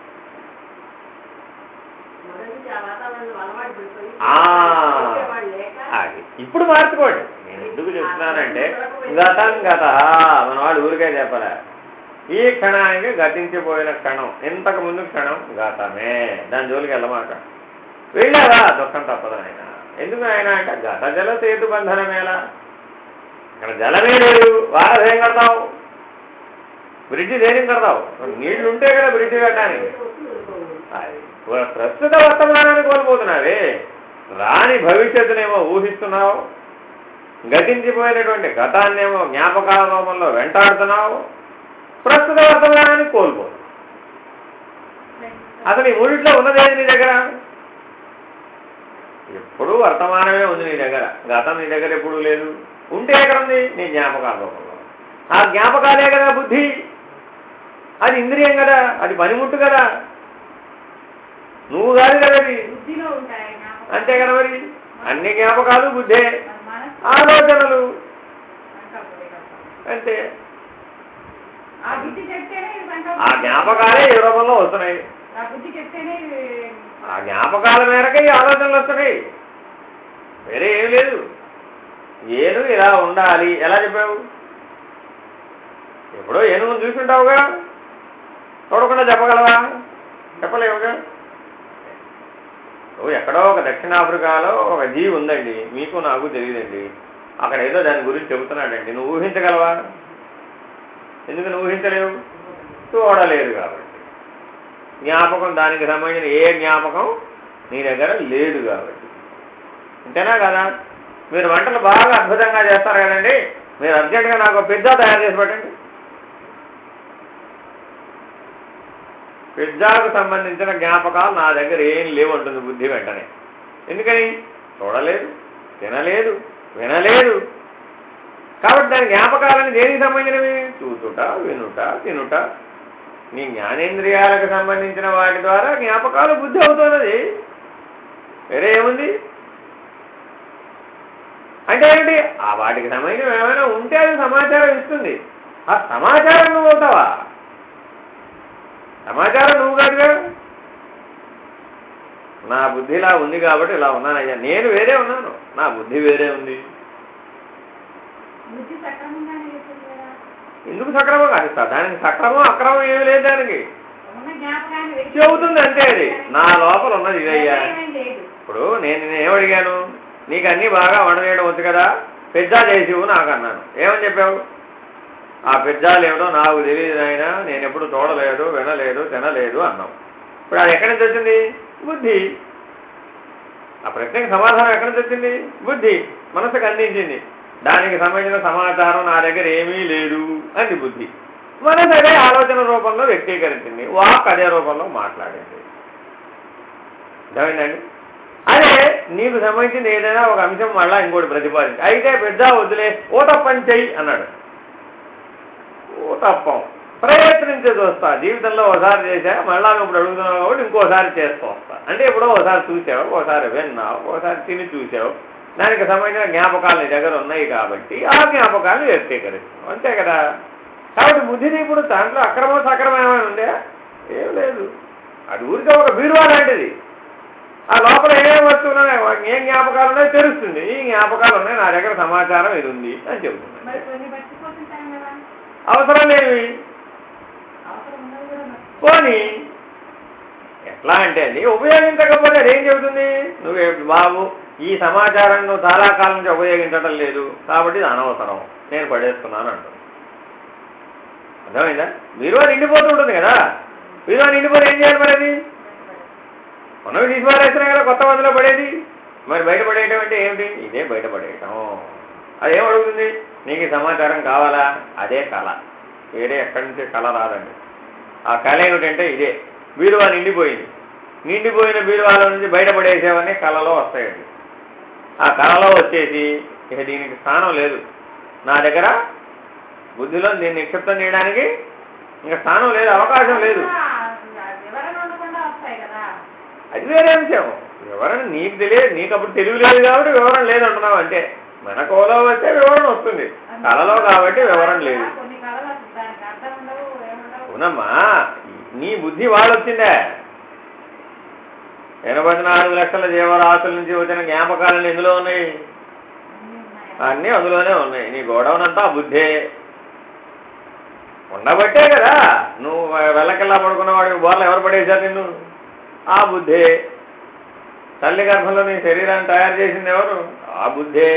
అది ఇప్పుడు మార్చుకోండి. నేను ఎందుకు చెప్తున్నానంటే గతం గత మన వాళ్ళు ఊరికే చెప్పలే. ఈ క్షణానికి గతించిపోయిన క్షణం, ఇంతకు ముందు క్షణం గతమే. దాని జోలికి వెళ్ళమాట. వెళ్ళావా? దుఃఖం తప్పదు ఆయన. ఎందుకు ఆయన అంటే గత జల సేతు బంధనమేలా. ఇక్కడ జలమే లేదు, వారధేం కడతావు? బ్రిడ్జి దేనికి కడతావు? నీళ్లు ఉంటే కదా బ్రిడ్జి కట్టడానికి. అది ప్రస్తుత వర్తమానాన్ని కోల్పోతున్నావే, రాని భవిష్యత్తునేమో ఊహిస్తున్నావు, గతించిపోయినటువంటి గతాన్నేమో జ్ఞాపకాల రూపంలో వెంటాడుతున్నావు, ప్రస్తుత వర్తమానాన్ని కోల్పోతున్నావు. అసలు ఈ మూడిట్లో ఉన్నదేది నీ దగ్గర? ఎప్పుడూ వర్తమానమే ఉంది నీ దగ్గర, గతం నీ దగ్గర ఎప్పుడూ లేదు. ఉంటే ఎక్కడ ఉంది? నీ జ్ఞాపకాల రూపంలో. ఆ జ్ఞాపకాలే కదా బుద్ధి, అది ఇంద్రియం కదా, అది పనిముట్టు కదా, నువ్వు కాదు కదా అది. అంతే కదా మరి. అన్ని జ్ఞాపకాలు బుద్ధే, ఆలోచనలు అంతే. ఆ జ్ఞాపకాలే ఏ రూపంలో వస్తున్నాయి, ఆ జ్ఞాపకాల మేరకే ఈ ఆలోచనలు వస్తున్నాయి, వేరే ఏం లేదు. ఏను ఇలా ఉండాలి ఎలా చెప్పావు? ఎప్పుడో ఏనుగును చూసుంటావుగా, చూడకుండా చెప్పగలవా? చెప్పలేవుగా. ఎక్కడో ఒక దక్షిణాఫ్రికాలో ఒక జీవి ఉందండి, మీకు నాకు తెలియదండి, అక్కడ ఏదో దాని గురించి చెబుతున్నాడండి, నువ్వు ఊహించగలవా? ఎందుకు నువ్వు ఊహించలేవు? చూడలేదు కాబట్టి. జ్ఞాపకం, దానికి సంబంధించిన ఏ జ్ఞాపకం నీ దగ్గర లేదు కాబట్టి. అంతేనా కదా? మీరు వంటలు బాగా అద్భుతంగా చేస్తారు కదండి, మీరు అర్జెంటుగా నాకు పిజ్జా తయారు చేసి పెట్టండి. పిజ్జాకు సంబంధించిన జ్ఞాపకాలు నా దగ్గర ఏం లేవు అంటుంది బుద్ధి వెంటనే. ఎందుకని? చూడలేదు, తినలేదు, వినలేదు. కాబట్టి దాని జ్ఞాపకాలని దేనికి సంబంధించినవి? చూచుట, వినుట, తినుట. నీ జ్ఞానేంద్రియాలకు సంబంధించిన వాటి ద్వారా జ్ఞాపకాలు బుద్ధి అవుతున్నది. వేరే ఏముంది అంటే ఏంటి? ఆ వాటికి సంబంధించిన ఏమైనా ఉంటే అది సమాచారం ఇస్తుంది. ఆ సమాచారం నువ్వు అవుతావా? సమాచారం నువ్వు కాదుగా. నా బుద్ధి ఇలా ఉంది కాబట్టి ఇలా ఉన్నానయ్యా, నేను వేరే ఉన్నాను, నా బుద్ధి వేరే ఉంది. ఎందుకు సక్రమం కాదు? దానికి సక్రమం అక్రమం ఏమి లేదు. దానికి చెబుతుంది అంతే. అది నా లోపల ఉన్నది ఇదయ్యా. ఇప్పుడు నేను ఏమడిగాను? నీకు అన్నీ బాగా వండవేయడం వచ్చు కదా, పిజ్జా చేసివు నాకు అన్నాను. ఏమని చెప్పావు? ఆ పిజ్జాలు ఏమిటో నాకు తెలియదు అయినా, నేను ఎప్పుడు చూడలేదు, వినలేదు, తినలేదు అన్నావు. ఇప్పుడు అది ఎక్కడి నుంచి వచ్చింది? బుద్ధి. ఆ ప్రశ్నకి సమాధానం ఎక్కడి నుంచి వచ్చింది? బుద్ధి మనసుకు అందించింది. దానికి సంబంధించిన సమాచారం నా దగ్గర ఏమీ లేదు అంది బుద్ధి. మనసు అదే ఆలోచన రూపంలో వ్యక్తీకరించింది, వాక్ అదే రూపంలో మాట్లాడింది. అర్థమైందండి? అదే నీకు సంబంధించింది ఏదైనా ఒక అంశం మళ్ళా ఇంకోటి ప్రతిపాదించి, అయితే పిజ్జా వద్దులే ఊతప్పం చెయ్యి అన్నాడు. ఊతప్పం ప్రయత్నించి చూస్తా, జీవితంలో ఒకసారి చేశా, మళ్ళా ఇప్పుడు అడుగుతున్నావు కాబట్టి ఇంకోసారి చేస్తూ వస్తా. అంటే ఎప్పుడో ఒకసారి చూసావు, ఒకసారి విన్నావు, ఒకసారి తిని చూసావు, దానికి సంబంధించిన జ్ఞాపకాలు నీ దగ్గర ఉన్నాయి కాబట్టి ఆ జ్ఞాపకాలు వ్యక్తీకరిస్తున్నావు, అంతే కదా. కాబట్టి బుద్ధిని ఇప్పుడు దాంట్లో అక్రమం సక్రమం ఏమైనా ఉందే? ఏం లేదు. అది ఊరికే ఒక బీరువా లాంటిది. ఆ లోపల ఏ వస్తువులు ఉన్నాయి, ఏం జ్ఞాపకాలు ఉన్నాయో తెలుస్తుంది. ఈ జ్ఞాపకాలు ఉన్నాయి, నా దగ్గర సమాచారం ఇది ఉంది అని చెబుతుంది. అవసరం లేనివి పోనీ ఎట్లా అంటే అది ఉపయోగించకపోతే అదేం చెబుతుంది? నువ్వే బాబు, ఈ సమాచారం నువ్వు చాలా కాలం నుంచి ఉపయోగించడం లేదు కాబట్టి ఇది అనవసరం, నేను పడేస్తున్నాను అంటుంది. అర్థమైందా? బీరువా నిండిపోతూ ఉంటుంది కదా. బీరువా నిండిపోతే ఏం చేయాలి మరి? అది మనవి తీసి పారేస్తున్నాయి కదా, కొత్త మందులో పడేది. మరి బయటపడేయటం అంటే ఏమిటి? ఇదే బయటపడేయటం. అదేం అడుగుతుంది? నీకు ఈ సమాచారం కావాలా? అదే కళ, వేరే ఎక్కడి నుంచి కళ రాదండి. ఆ కళ ఏమిటంటే ఇదే. బీరువా నిండిపోయింది, నిండిపోయిన బీరువాలో నుంచి బయటపడేసేవన్నీ కళలో వస్తాయండి. ఆ కళలో వచ్చేసి ఇక దీనికి స్థానం లేదు నా దగ్గర, బుద్ధిలో దీన్ని నిక్షిప్తం చేయడానికి ఇంకా స్థానం లేదు, అవకాశం లేదు. అది వేరే అంశం. వివరణ నీకు తెలియదు, నీకు అప్పుడు తెలివి లేదు కాబట్టి వివరణ లేదంటున్నావు అంటే. మెనకోలో వస్తే వివరణ వస్తుంది, కళలో కాబట్టి వివరణ లేదు. అవునమ్మా, నీ బుద్ధి వాళ్ళొచ్చిందే. 84 లక్షల జీవరాశుల నుంచి వచ్చిన జ్ఞాపకాలన్నీ ఎందులో ఉన్నాయి? అన్నీ అందులోనే ఉన్నాయి. నీ గోడౌనంతా బుద్ధే ఉండబట్టే కదా నువ్వు వెళ్ళకెళ్ళా పడుకున్నవాడికి బోర్లు ఎవరు పడేశారు నిన్ను? ఆ బుద్ధే. తల్లి గర్భంలో నీ శరీరాన్ని తయారు చేసింది ఎవరు? ఆ బుద్ధే.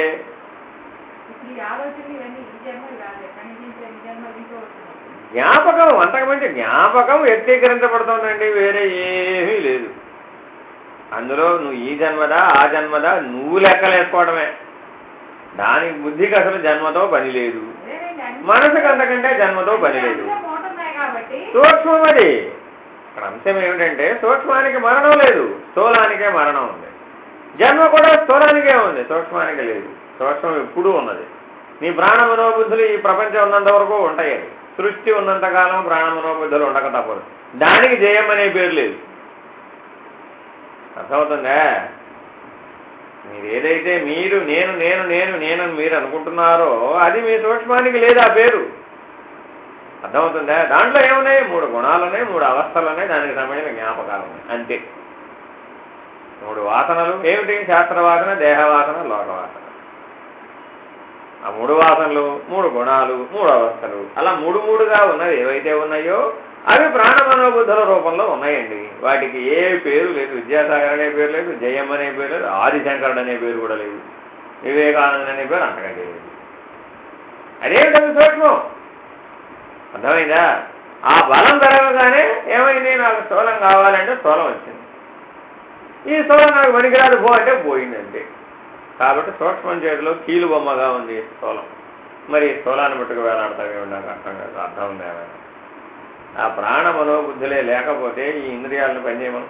జ్ఞాపకం అంతకుమంచి జ్ఞాపకం వ్యక్తీకరించబడుతుందండి, వేరే ఏమీ లేదు అందులో. నువ్వు ఈ జన్మదా ఆ జన్మదా నువ్వు లెక్కలేసుకోవడమే. దానికి బుద్ధికి అసలు జన్మతో పని లేదు, మనసుకు అంతకంటే జన్మతో పని లేదు. సూక్ష్మం అది. ఇక్కడ అంశం ఏమిటంటే సూక్ష్మానికి మరణం లేదు, స్థూలానికే మరణం ఉంది. జన్మ కూడా స్థూలానికే ఉంది, సూక్ష్మానికి లేదు. సూక్ష్మం ఎప్పుడూ ఉన్నది. నీ ప్రాణ మనోబుద్ధులు ఈ ప్రపంచం ఉన్నంత వరకు ఉంటాయి. సృష్టి ఉన్నంతకాలం ప్రాణ మనోబుద్ధులు ఉండక తప్పదు. దానికి జయం అనే పేరు లేదు. అర్థమవుతుందా? మీరు ఏదైతే మీరు నేను నేను నేను నేనని మీరు అనుకుంటున్నారో అది మీ సూక్ష్మానికి లేదు ఆ పేరు. అర్థమవుతుందా? దాంట్లో ఏమున్నాయి? 3 గుణాలు ఉన్నాయి, 3 అవస్థలు ఉన్నాయి, దానికి సంబంధించిన జ్ఞాపకాలు ఉన్నాయి, అంతే. 3 వాసనలు ఏమిటి? శాస్త్రవాసన, దేహవాసన, లోకవాసన. ఆ 3 వాసనలు, 3 గుణాలు, 3 అవస్థలు, అలా 3గా ఉన్నవి ఏవైతే ఉన్నాయో అవి ప్రాణ మనోబుద్ధుల రూపంలో ఉన్నాయండి. వాటికి ఏ పేరు లేదు. విద్యాసాగర్ అనే పేరు లేదు, జయం అనే పేరు లేదు, ఆదిశంకరుడు అనే పేరు కూడా లేదు, వివేకానంద అనే పేరు అంతకంటే లేదు. అదేమిటది? సూక్ష్మం. అర్థమైందా? ఆ బలం పెరగగానే ఏమైంది? నాకు స్థూలం కావాలంటే స్థూలం వచ్చింది. ఈ స్థూలం నాకు పనికిరాదు పో అంటే పోయిందంటే. కాబట్టి సూక్ష్మం చేతిలో కీలు బొమ్మగా ఉంది స్థూలం. మరి స్థూలాన్ని మట్టుకు వేలాడతామే నాకు అర్థం కాదు. అర్థం ఉంది ఏమైనా? ఆ ప్రాణ మనోబుద్ధులే లేకపోతే ఈ ఇంద్రియాలను పనిచేయమను,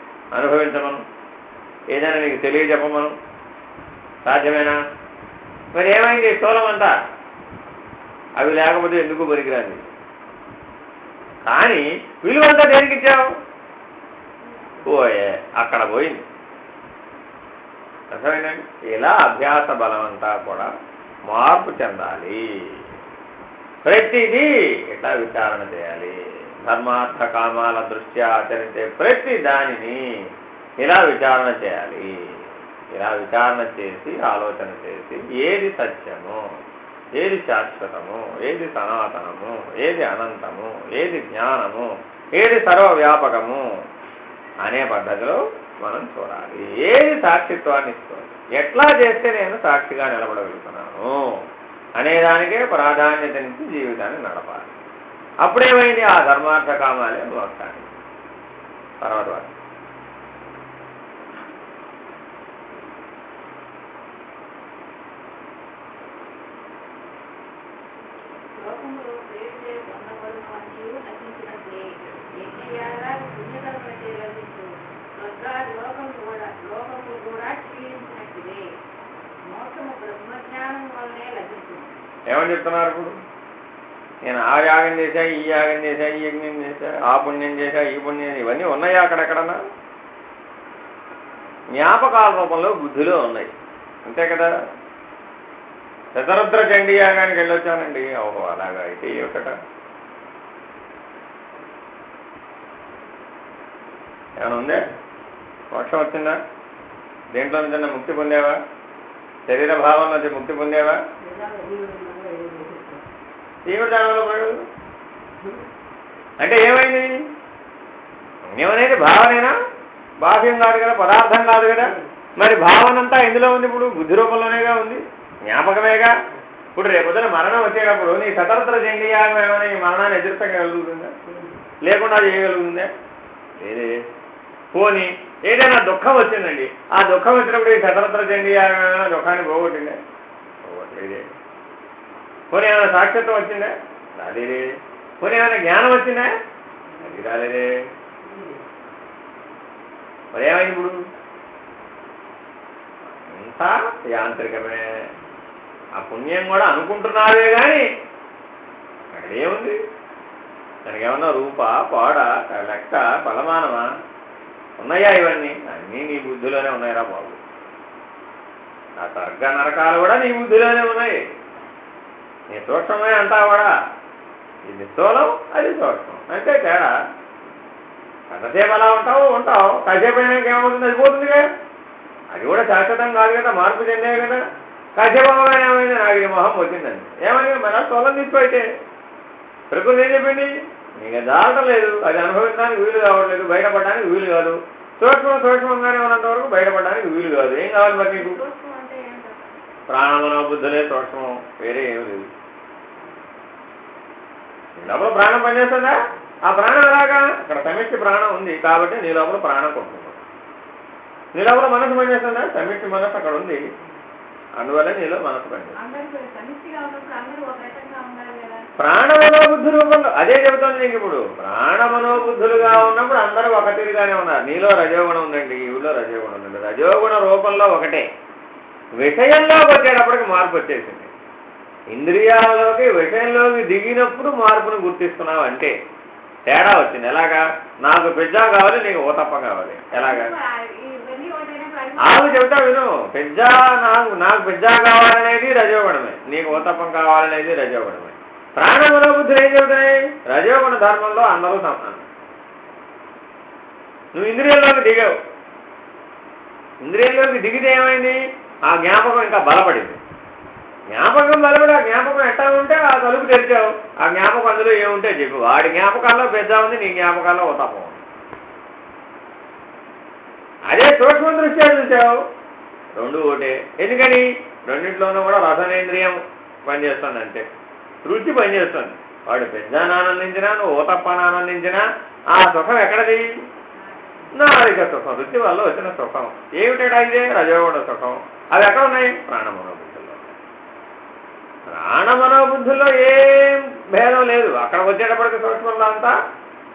అనుభవించమను, ఏదైనా నీకు తెలియజెప్పమను సాధ్యమేనా? మరి ఏమైంది స్థూలం అంతా? అవి లేకపోతే ఎందుకు పనికిరాంది. కానీ విలువంతా దేనికి ఇచ్చావు? పోయే అక్కడ పోయింది. అర్థమైందండి? ఇలా అభ్యాస బలం అంతా కూడా మార్పు చెందాలి. ప్రతిదీ ఇట్లా విచారణ చేయాలి. ధర్మార్థ కామాల దృష్ట్యా ఆచరించే ప్రతి దానిని ఇలా విచారణ చేయాలి. ఇలా విచారణ చేసి ఆలోచన చేసి ఏది సత్యము, ఏది శాశ్వతము, ఏది సనాతనము, ఏది అనంతము, ఏది జ్ఞానము, ఏది సర్వవ్యాపకము అనే పద్ధతిలో మనం చూడాలి. ఏది సాక్షిత్వాన్ని ఇస్తుంది, ఎట్లా చేస్తే నేను సాక్షిగా నిలబడగలుగుతున్నాను అనేదానికే ప్రాధాన్యతనిచ్చి జీవితాన్ని నడపాలి. అప్పుడేమైంది? ఆ ధర్మార్థ కామాలే మోక్షాన్ని. తర్వాత ఏమని చెప్తున్నారు? ఇప్పుడు నేను ఆ యాగం చేశా, ఈ యాగం చేశా, ఈ యజ్ఞం చేశా, ఆ పుణ్యం చేశా, ఈ పుణ్యం, ఇవన్నీ ఉన్నాయా అక్కడెక్కడన్నా? జ్ఞాపకాల రూపంలో బుద్ధిలో ఉన్నాయి, అంతే కదా. శతరుద్ర చండీ యాగానికి వెళ్ళొచ్చానండి, ఓహో అలాగా అయితే ఏమిట? ఏమైనా ఉందే? మోక్షం వచ్చిందా? దేంట్లో నుంచి ముక్తి పొందావా? శరీర భావం నుంచి ముక్తి పొందావా? ఏమిటి దానివల్ల ప్రయోజనం? అంటే ఏమైంది? పుణ్యమనేది భావనేనా? బాహ్యం కాదు కదా, పదార్థం కాదు కదా. మరి భావన అంతా ఎందులో ఉంది? ఇప్పుడు బుద్ధి రూపంలోనేగా ఉంది, జ్ఞాపకమేగా. ఇప్పుడు రేపొద్దున మరణం వచ్చేటప్పుడు నీ సతరత్ర చండీయాగం ఏమైనా ఈ మరణాన్ని ఎదుర్కోగలుగుతుందా? లేకుండా చేయగలుగుతుందా? లేదే. పోనీ ఏదైనా దుఃఖం వచ్చిందండి, ఆ దుఃఖం వచ్చినప్పుడు ఈ సతరత్ర చండీయాగం ఏమైనా దుఃఖాన్ని పోగొట్టిందే? పోగొట్టలేదే. పోనీ ఏమైనా సాక్షిత్వం వచ్చిందా? రాలేదే. పోనీ ఏమైనా జ్ఞానం వచ్చిందా? అది రాలేదే. మరి ఏమైంది? ఇప్పుడు అంతా యాంత్రికమే. ఆ పుణ్యం కూడా అనుకుంటున్నావే కానీ అక్కడేముంది? దానికి ఏమన్నా రూప, పాడ, లెక్క, ఫలమానమా? ఉన్నాయా? ఇవన్నీ అన్నీ నీ బుద్ధిలోనే ఉన్నాయిరా బాబు. ఆ స్వర్గ నరకాలు కూడా నీ బుద్ధిలోనే ఉన్నాయి. నీ సూక్ష్మమే అంతా కూడా. ఇది స్థూలం, అది సూక్ష్మం, అంతే తేడా. ఎంతసేపు అలా ఉంటావు, కాసేపు అయినాక ఏమవుతుంది? అది పోతుందిగా. అది కూడా శాశ్వతం కాదు కదా, మార్పు చెందే కదా. కాసేపు అవగానే ఏమైంది? నాకు ఈ మొహం వచ్చిందండి. ఏమైంది? మరి స్థూలం తీసిపోయితే ప్రకృతి ఏం చెప్పింది? నీకు దాటం లేదు, అది అనుభవించడానికి వీలు కావట్లేదు, బయటపడడానికి వీలు కాదు. సూక్ష్మంగానే ఉన్నంత వరకు బయటపడడానికి వీలు కాదు. ఏం కావాలి మరి నీకు? ప్రాణమనో బుద్ధులే సూక్ష్మం, వేరే ఏమి లేదు. నీ లోపల ప్రాణం పనిచేస్తుందా? ఆ ప్రాణం ఎలాగా? అక్కడ సమిష్టి ప్రాణం ఉంది కాబట్టి నీ లోపల ప్రాణం కొట్టుకుంటుంది. నీ లోపల మనసు పనిచేస్తుందా? సమిష్టి మనసు అక్కడ ఉంది, అందువల్ల నీలో మనసు పనిచేస్తుంది. ప్రాణమనోబుద్ధి రూపంలో అదే చెబుతుంది నీకు. ఇప్పుడు ప్రాణమనోబుద్ధులుగా ఉన్నప్పుడు అందరూ ఒక తీరుగానే ఉన్నారు. నీలో రజోగుణం ఉందండి, ఈవిలో రజోగుణం ఉందండి. రజోగుణ రూపంలో ఒకటే. విషయంలోకి వచ్చేటప్పటికి మార్పు వచ్చేసింది. ఇంద్రియాలలోకి విషయంలోకి దిగినప్పుడు మార్పును గుర్తిస్తున్నావు అంటే తేడా వచ్చింది. ఎలాగా? నాకు పిజ్జా కావాలి, నీకు ఊతప్ప కావాలి. ఎలాగా? ఆవు చెబుతా విను. పిజ్జా నాకు పిజ్జా కావాలనేది రజోగుణమే, నీకు ఊతప్పం కావాలనేది రజోగుణమే. ప్రాణమనోబుద్ధులు ఏం చెబుతున్నాయి? రజోగుణ ధర్మంలో అందరూ సమానం. నువ్వు ఇంద్రియంలోకి దిగావు. ఇంద్రియంలోకి దిగితే ఏమైంది? ఆ జ్ఞాపకం ఇంకా బలపడింది. జ్ఞాపకం బలపడి ఆ జ్ఞాపకం ఎట్టా ఉంటే ఆ తలుపు తెరిచావు. ఆ జ్ఞాపకం అందులో ఏముంటే చెప్పు. వాడి జ్ఞాపకాల్లో పెద్ద ఉంది, నీ జ్ఞాపకాల్లో ఊతప్పం ఉంది. అదే సూక్ష్మ దృష్ట్యా చూసావు, రెండు ఒకటే. ఎందుకని? రెండింటిలోనూ కూడా రసనేంద్రియం పనిచేస్తుంది, అంతే. రుచి పనిచేస్తుంది. వాడు పెద్దాన్ని ఆనందించినా, నువ్వు ఊతప్పాన్ని ఆనందించినా ఆ సుఖం ఎక్కడది? నాలిక సుఖం, రుచి వల్ల వచ్చిన సుఖం. ఏమిటా ఇదే? రజోగుణ సుఖం. అవి ఎక్కడ ఉన్నాయి? ప్రాణమనోబుద్ధుల్లో. ప్రాణమనోబుద్ధుల్లో ఏం భేదం లేదు. అక్కడ వచ్చేటప్పటికి సూక్ష్మంలో అంతా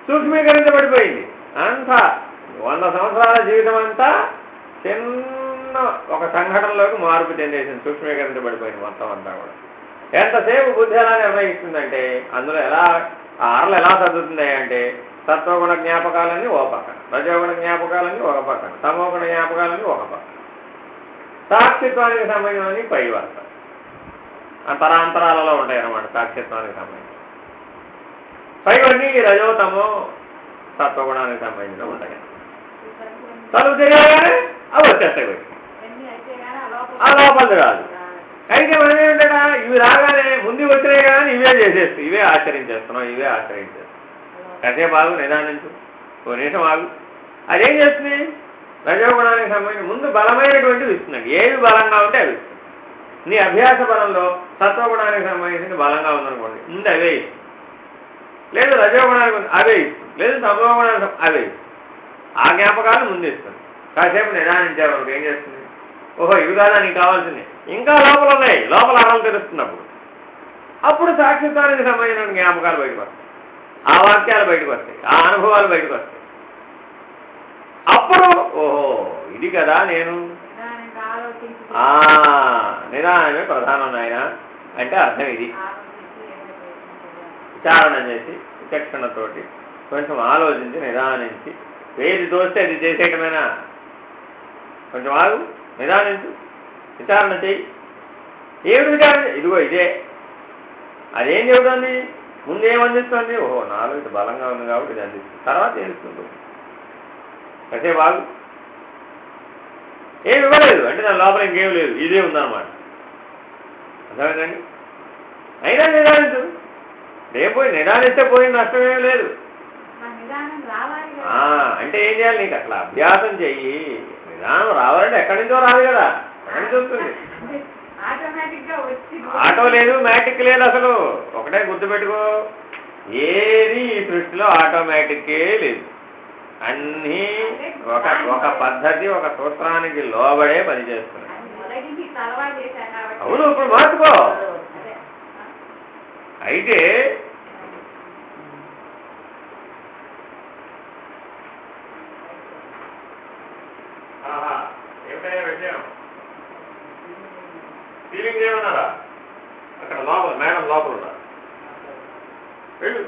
సూక్ష్మీకరించబడిపోయింది. అంతా 100 సంవత్సరాల జీవితం అంతా చిన్న ఉన్న ఒక సంఘటనలోకి మార్పు చెందేసింది, సూక్ష్మీకరించబడిపోయింది మొత్తం అంతా కూడా. ఎంతసేపు బుద్ధి ఎలా నిర్ణయిస్తుందంటే అందులో ఎలా ఆ అరలు ఎలా సర్దుతుంది అంటే సత్వగుణ జ్ఞాపకాలన్నీ ఒక పక్కన, రజోగుణ జ్ఞాపకాలన్నీ ఒక పక్కన, తమోగుణ జ్ఞాపకాలన్నీ ఒక పక్కన, సాక్షిత్వానికి సంబంధించి పై వరుస అంతరాంతరాలలో ఉంటాయి అన్నమాట. సాక్షిత్వానికి సంబంధించి పైవన్నీ రజోతమో సత్వగుణానికి సంబంధించిన ఉంటాయి. తలుపు తెలియగానే అవి వచ్చేస్తాయి బయట, ఆ లోపలిది రాదు. అయితే మనం ఏంటంటే ఇవి రాగానే ముందు వచ్చినాయి కానీ ఇవే చేసేస్తాయి, ఇవే ఆచరించేస్తున్నాం, ఇవే ఆచరించేస్తాం. కాసేపు ఆగు, నిదానించు, ఓ నిమిషం ఆగు. అదేం చేస్తుంది? రజోగుణానికి సంబంధించి ముందు బలమైనటువంటివి ఇస్తుందండి. ఏవి బలంగా ఉంటే అవి ఇస్తుంది. నీ అభ్యాస బలంలో సత్వగుణానికి సంబంధించింది బలంగా ఉందనుకోండి, ముందు అవే ఇస్తుంది. లేదు రజోగుణానికి అవే ఇస్తుంది, లేదు తమోగుణానికి అవే ఇస్తుంది. ఆ జ్ఞాపకాలు ముందు ఇస్తుంది. కాసేపు నిదానించేవారు ఏం చేస్తుంది? ఓహో ఇవి కాదా నీకు కావాల్సింది, ఇంకా లోపల ఉన్నాయి, లోపల అరలు తెలుస్తున్నప్పుడు అప్పుడు సాక్షిత్వానికి సంబంధించిన జ్ఞాపకాలు బయటకు వస్తాయి, ఆ వాక్యాలు బయటకు వస్తాయి, ఆ అనుభవాలు బయటకు వస్తాయి. అప్పుడు ఓహో ఇది కదా నేను నిదానమే ప్రధానం నాయన అంటే అర్థం ఇది. విచారణ చేసి విచక్షణతోటి కొంచెం ఆలోచించి నిదానించి ఏది తోస్తే అది చేసేయటమేనా? కొంచెం ఆగు, నిదానించు, విచారణ చెయ్యి. ఏమిటి విచారణ? ఇదిగో ఇదే. అదేం చెబుతుంది? ముందు ఏమందిస్తుంది? ఓహో నాలో ఇది బలంగా ఉంది కాబట్టి ఇది అందిస్తుంది. తర్వాత ఏమిస్తుంది? కాసేపు ఆగు. ఏమి ఇవ్వలేదు అంటే దాని లోపల ఇంకేం లేదు, ఇదే ఉందన్నమాట. అర్థమైందండి? అయినా నిదానించు. రేపోయి నిదానిస్తే పోయిన నష్టమేం లేదు. అంటే ఏం చేయాలి? నీకు అట్లా అభ్యాసం చెయ్యి. నిదానం రావాలంటే ఎక్కడి నుంచో రాదు కదా, ఎక్కడి నుంచి వస్తుంది? ఆటో లేదు, మ్యాటిక్ లేదు, అసలు ఒకటే గుర్తుపెట్టుకో. ఏది ఈ సృష్టిలో ఆటోమేటిక్కే లేదు. అన్నీ ఒక పద్ధతి, ఒక సూత్రానికి లోబడే పనిచేస్తున్నాయి. అవును, ఇప్పుడు మార్చుకో. అయితే ఏమిటయ్యా విషయం? ఫీలింగ్ ఏమన్నారా? అక్కడ లోపల మేడం లోపల ఉన్నారు, వెళ్ళు.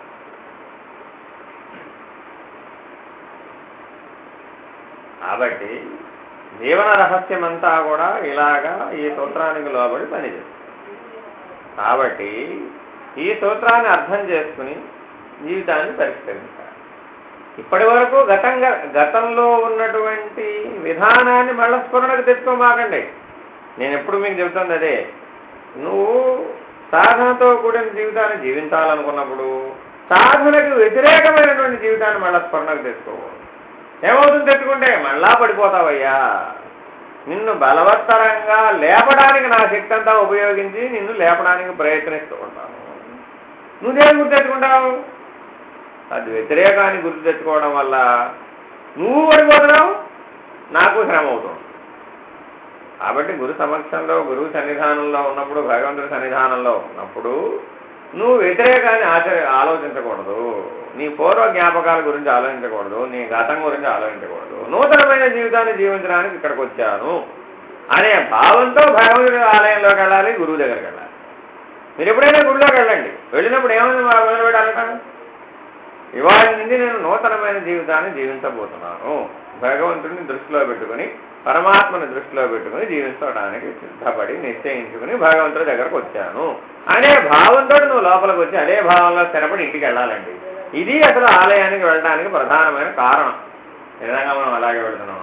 కాబట్టి జీవన రహస్యం అంతా కూడా ఇలాగా ఈ సూత్రానికి లోబడి పనిచేస్తుంది. కాబట్టి ఈ సూత్రాన్ని అర్థం చేసుకుని జీవితాన్ని పరిష్కరించాలి. ఇప్పటి వరకు గతంలో ఉన్నటువంటి విధానాన్ని మళ్ళా స్ఫురణకు తెచ్చుకోమాకండి. నేను ఎప్పుడు మీకు చెబుతుంది అదే. నువ్వు సాధనతో కూడిన జీవితాన్ని జీవించాలనుకున్నప్పుడు సాధనకు వ్యతిరేకమైనటువంటి జీవితాన్ని మళ్ళా స్ఫురణకు తెచ్చుకోకూడదు. ఏమవుతుంది తెచ్చుకుంటే? మళ్ళా పడిపోతావయ్యా. నిన్ను బలవత్తరంగా లేపడానికి నా శక్తి అంతా ఉపయోగించి నిన్ను లేపడానికి ప్రయత్నిస్తూ ఉంటాను. నువ్వేం గుర్తు తెచ్చుకుంటావు? అది వ్యతిరేకాన్ని గుర్తు తెచ్చుకోవడం వల్ల నువ్వు పడిపోతున్నావు, నాకు శ్రమ అవుతుంది. కాబట్టి గురు సమక్షంలో, గురువు సన్నిధానంలో ఉన్నప్పుడు, భగవంతుడి సన్నిధానంలో ఉన్నప్పుడు నువ్వు వ్యతిరేకాన్ని ఆలోచించకూడదు. నీ పూర్వ జ్ఞాపకాల గురించి ఆలోచించకూడదు, నీ గతం గురించి ఆలోచించకూడదు. నూతనమైన జీవితాన్ని జీవించడానికి ఇక్కడికి వచ్చాను అనే భావంతో భగవంతుడి ఆలయంలోకి వెళ్ళాలి, గురువు దగ్గరికి వెళ్ళాలి. మీరు ఎప్పుడైనా గుడిలోకి వెళ్ళండి, వెళ్ళినప్పుడు ఏమైనా మొదలుపెట్టాలట? ఇవాళ నుండి నేను నూతనమైన జీవితాన్ని జీవించబోతున్నాను, భగవంతుడిని దృష్టిలో పెట్టుకుని, పరమాత్మని దృష్టిలో పెట్టుకుని జీవించడానికి సిద్ధపడి నిశ్చయించుకుని భగవంతుడి దగ్గరకు వచ్చాను అనే భావంతో నువ్వు లోపలికి వచ్చి అదే భావంలో స్థిరపడి ఇంటికి వెళ్ళాలండి. ఇది అసలు ఆలయానికి వెళ్ళడానికి ప్రధానమైన కారణం. ఈ విధంగా మనం అలాగే వెళ్తున్నాం.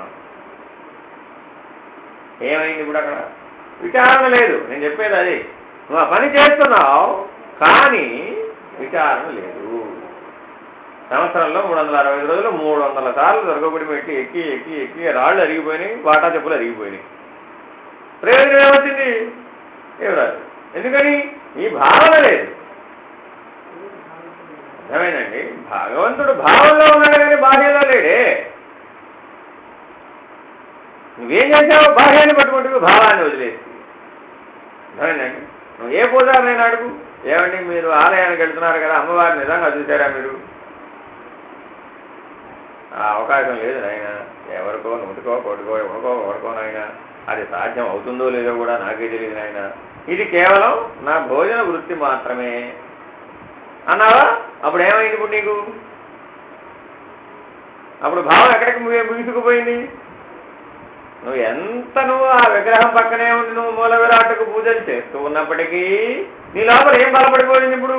ఏమైంది ఇప్పుడు? అక్కడ విచారణ లేదు. నేను చెప్పేది అది. నువ్వు ఆ పని చేస్తున్నావు కానీ విచారణ లేదు. సంవత్సరంలో 365 రోజులు 300 సార్లు దుర్గగుడి పెట్టి ఎక్కి ఎక్కి ఎక్కి రాళ్ళు అరిగిపోయినాయి, బాటా చెప్పులు అరిగిపోయినాయి. ప్రయోజనం ఏమవుతుంది? ఏం రాదు. ఎందుకని? ఈ భావన లేదు. అర్థమైందండి? భగవంతుడు భావంలో ఉన్నాడు కానీ బాహ్యంలో లేడే. నువ్వేం చేసావు? బాహ్యాన్ని పట్టుకుంటూ భావాన్ని వదిలేసి. అర్థమైందండి? నువ్వు ఏ పూజారినైనా అడుగు, ఏమండి మీరు ఆలయానికి వెళ్తున్నారు కదా, అమ్మవారిని నిజంగా చూసారా మీరు? ఆ అవకాశం లేదు నాయన. ఎవరికో నూటికో కోటికో ఎవరికో నాయన. అది సాధ్యం అవుతుందో లేదో కూడా నాకే తెలియదు నాయన. ఇది కేవలం నా భోజన వృత్తి మాత్రమే అన్నావా? అప్పుడు ఏమైంది ఇప్పుడు నీకు? అప్పుడు భావం ఎక్కడికి ముగిసుకుపోయింది? నువ్వు ఆ విగ్రహం పక్కనే ఉండి నువ్వు మూల విరాటకు పూజలు చేస్తూ ఉన్నప్పటికీ నీ లోపల ఏం బలపడిపోయింది? ఇప్పుడు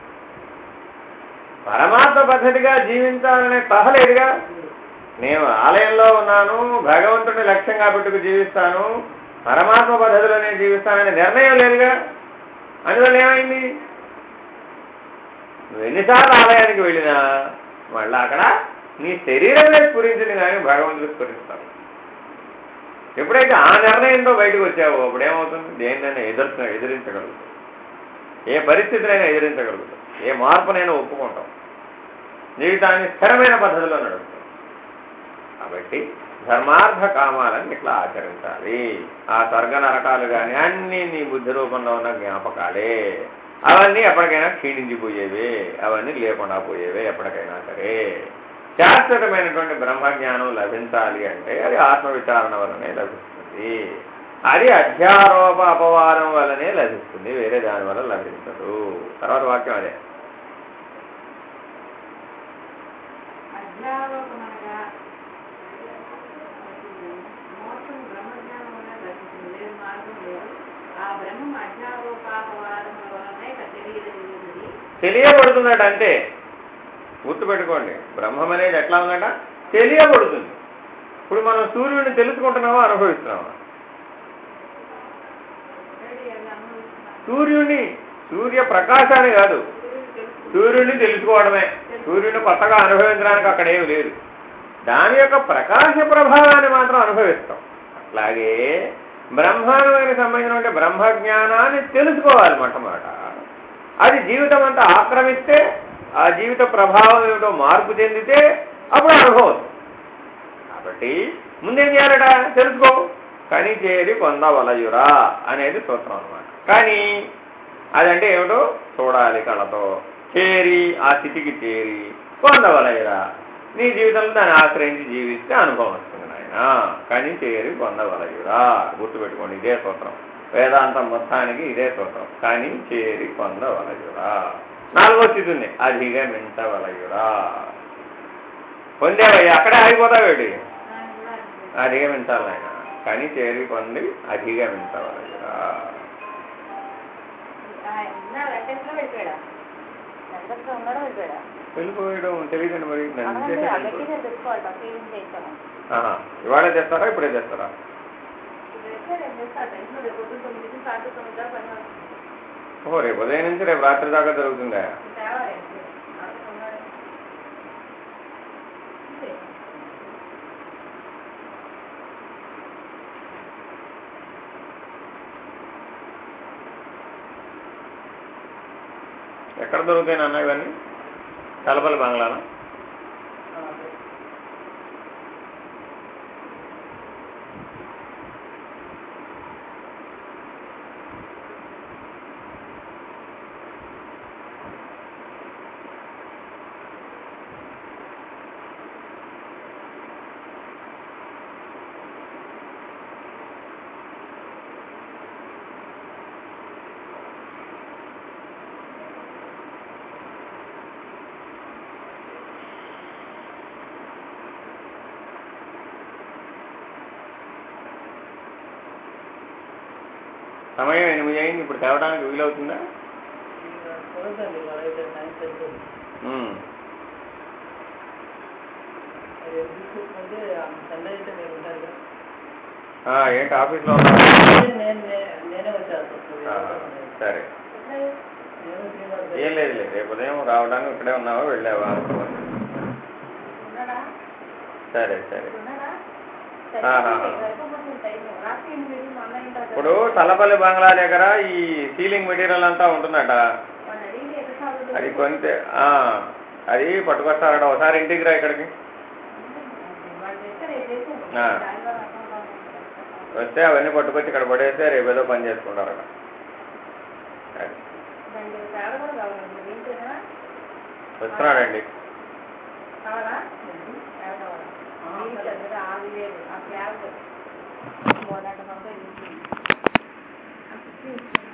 పరమాత్మ పద్ధతిగా జీవించాలనే తహలేదుగా. నేను ఆలయంలో ఉన్నాను, భగవంతుడిని లక్ష్యంగా పెట్టుకు జీవిస్తాను, పరమాత్మ పద్ధతిలో నేను జీవిస్తాననే నిర్ణయం లేదుగా. అందువల్ల ఏమైంది? నువ్వు ఎన్నిసార్లు ఆలయానికి వెళ్ళినా మళ్ళీ అక్కడ నీ శరీరమే స్ఫురించింది కానీ భగవంతుడు స్ఫురిస్తాడు. ఎప్పుడైతే ఆ నిర్ణయంతో బయటకు వచ్చావో అప్పుడేమవుతుంది? దేన్నైనా ఎదిరించగలుగుతావు, ఏ పరిస్థితినైనా ఎదిరించగలుగుతావు, ఏ మార్పునైనా ఒప్పుకుంటాం, జీవితాన్ని స్థిరమైన పద్ధతిలో నడుపుతాం. కాబట్టి ధర్మార్థ కామాలను ఇట్లా ఆచరించాలి. ఆ స్వర్గ నరకాలు కానీ అన్నీ నీ బుద్ధి రూపంలో ఉన్న జ్ఞాపకాలే. అవన్నీ ఎప్పటికైనా క్షీణించిపోయేవే, అవన్నీ లేకుండా పోయేవే ఎప్పటికైనా సరే. శాశ్వతమైనటువంటి బ్రహ్మజ్ఞానం లభించాలి అంటే అది ఆత్మవిచారణ వల్లనే లభిస్తుంది. అది అధ్యారోప అపవాదం వల్లనే లభిస్తుంది, వేరే దాని వల్ల లభించదు. తర్వాత వాక్యం అదే. తెలియబడుతుందట. అంటే గుర్తుపెట్టుకోండి, బ్రహ్మం అనేది ఎట్లా ఉందట? తెలియబడుతుంది. ఇప్పుడు మనం సూర్యుడిని తెలుసుకుంటున్నామా, అనుభవిస్తున్నామా? సూర్య ప్రకాశాన్ని కాదు, సూర్యుడిని తెలుసుకోవడమే. సూర్యుడిని కొత్తగా అనుభవించడానికి అక్కడేమి లేదు. దాని యొక్క ప్రకాశ ప్రభావాన్ని మాత్రం అనుభవిస్తాం. అట్లాగే బ్రహ్మాండానికి సంబంధించిన బ్రహ్మజ్ఞానాన్ని తెలుసుకోవాలి మొట్టమొదట. అది జీవితం అంతా ఆక్రమిస్తే, ఆ జీవిత ప్రభావం ఏమిటో మార్పు చెందితే అప్పుడు అనుభవం. కాబట్టి ముందేం చేయాలట? తెలుసుకో. కని చేరి పొందవలయురా అనేది సూత్రం అన్నమాట. కానీ అదంటే ఏమిటో చూడాలి కళ్ళతో. చేరి ఆ స్థితికి చేరి పొందవలయురా, నీ జీవితంలో దాన్ని ఆశ్రయించి జీవిస్తే అనుభవం వస్తుంది నాయన. కని చేరి పొందవలయురా, గుర్తుపెట్టుకోండి, ఇదే సూత్రం. వేదాంతం మొత్తానికి ఇదే సూత్రం. కని చేరి పొందవలయురా. నాలుగో స్థితి ఉంది, అధిగమించవలయురా. పొందేవయ్యా, అక్కడే ఆగిపోతావేటి? అధిగమించాలి ఆయన. కని చేరి పొంది అధిగమించవలయురా. వెళ్ళిపోయడం తెలియదండి మరి. ఇవాళే చేస్తారా, ఇప్పుడే చేస్తారా? ఓ, రేపు ఉదయం నుంచి రేపు రాత్రి దాకా జరుగుతుందా? ఎక్కడ దొరుకుతాయి నాన్న ఇవన్నీ? తలపల్లి బంగ్లానా? సమయం 8 అయింది. ఇప్పుడు తేవడానికి వీలవుతుందా? ఏంటి ఆఫీస్లో ఉన్నా? సరే, ఏం లేదు. రేపు ఉదయం రావడానికి ఇక్కడే ఉన్నావా, వెళ్ళావా? సరే సరే. ఇప్పుడు తలపల్లి బంగ్లా దగ్గర ఈ సీలింగ్ మెటీరియల్ అంతా ఉంటుందట. అది కొంత అది పట్టుకొస్తారట. ఒకసారి ఇంటికి రా ఇక్కడికి. వస్తే అవన్నీ పట్టుకొచ్చి ఇక్కడ పడేస్తే రేపు ఏదో పని చేసుకుంటారట. వస్తున్నాడండి. కావాలా ఆది లేదు ఆ ఫ్లాగ్ మొదట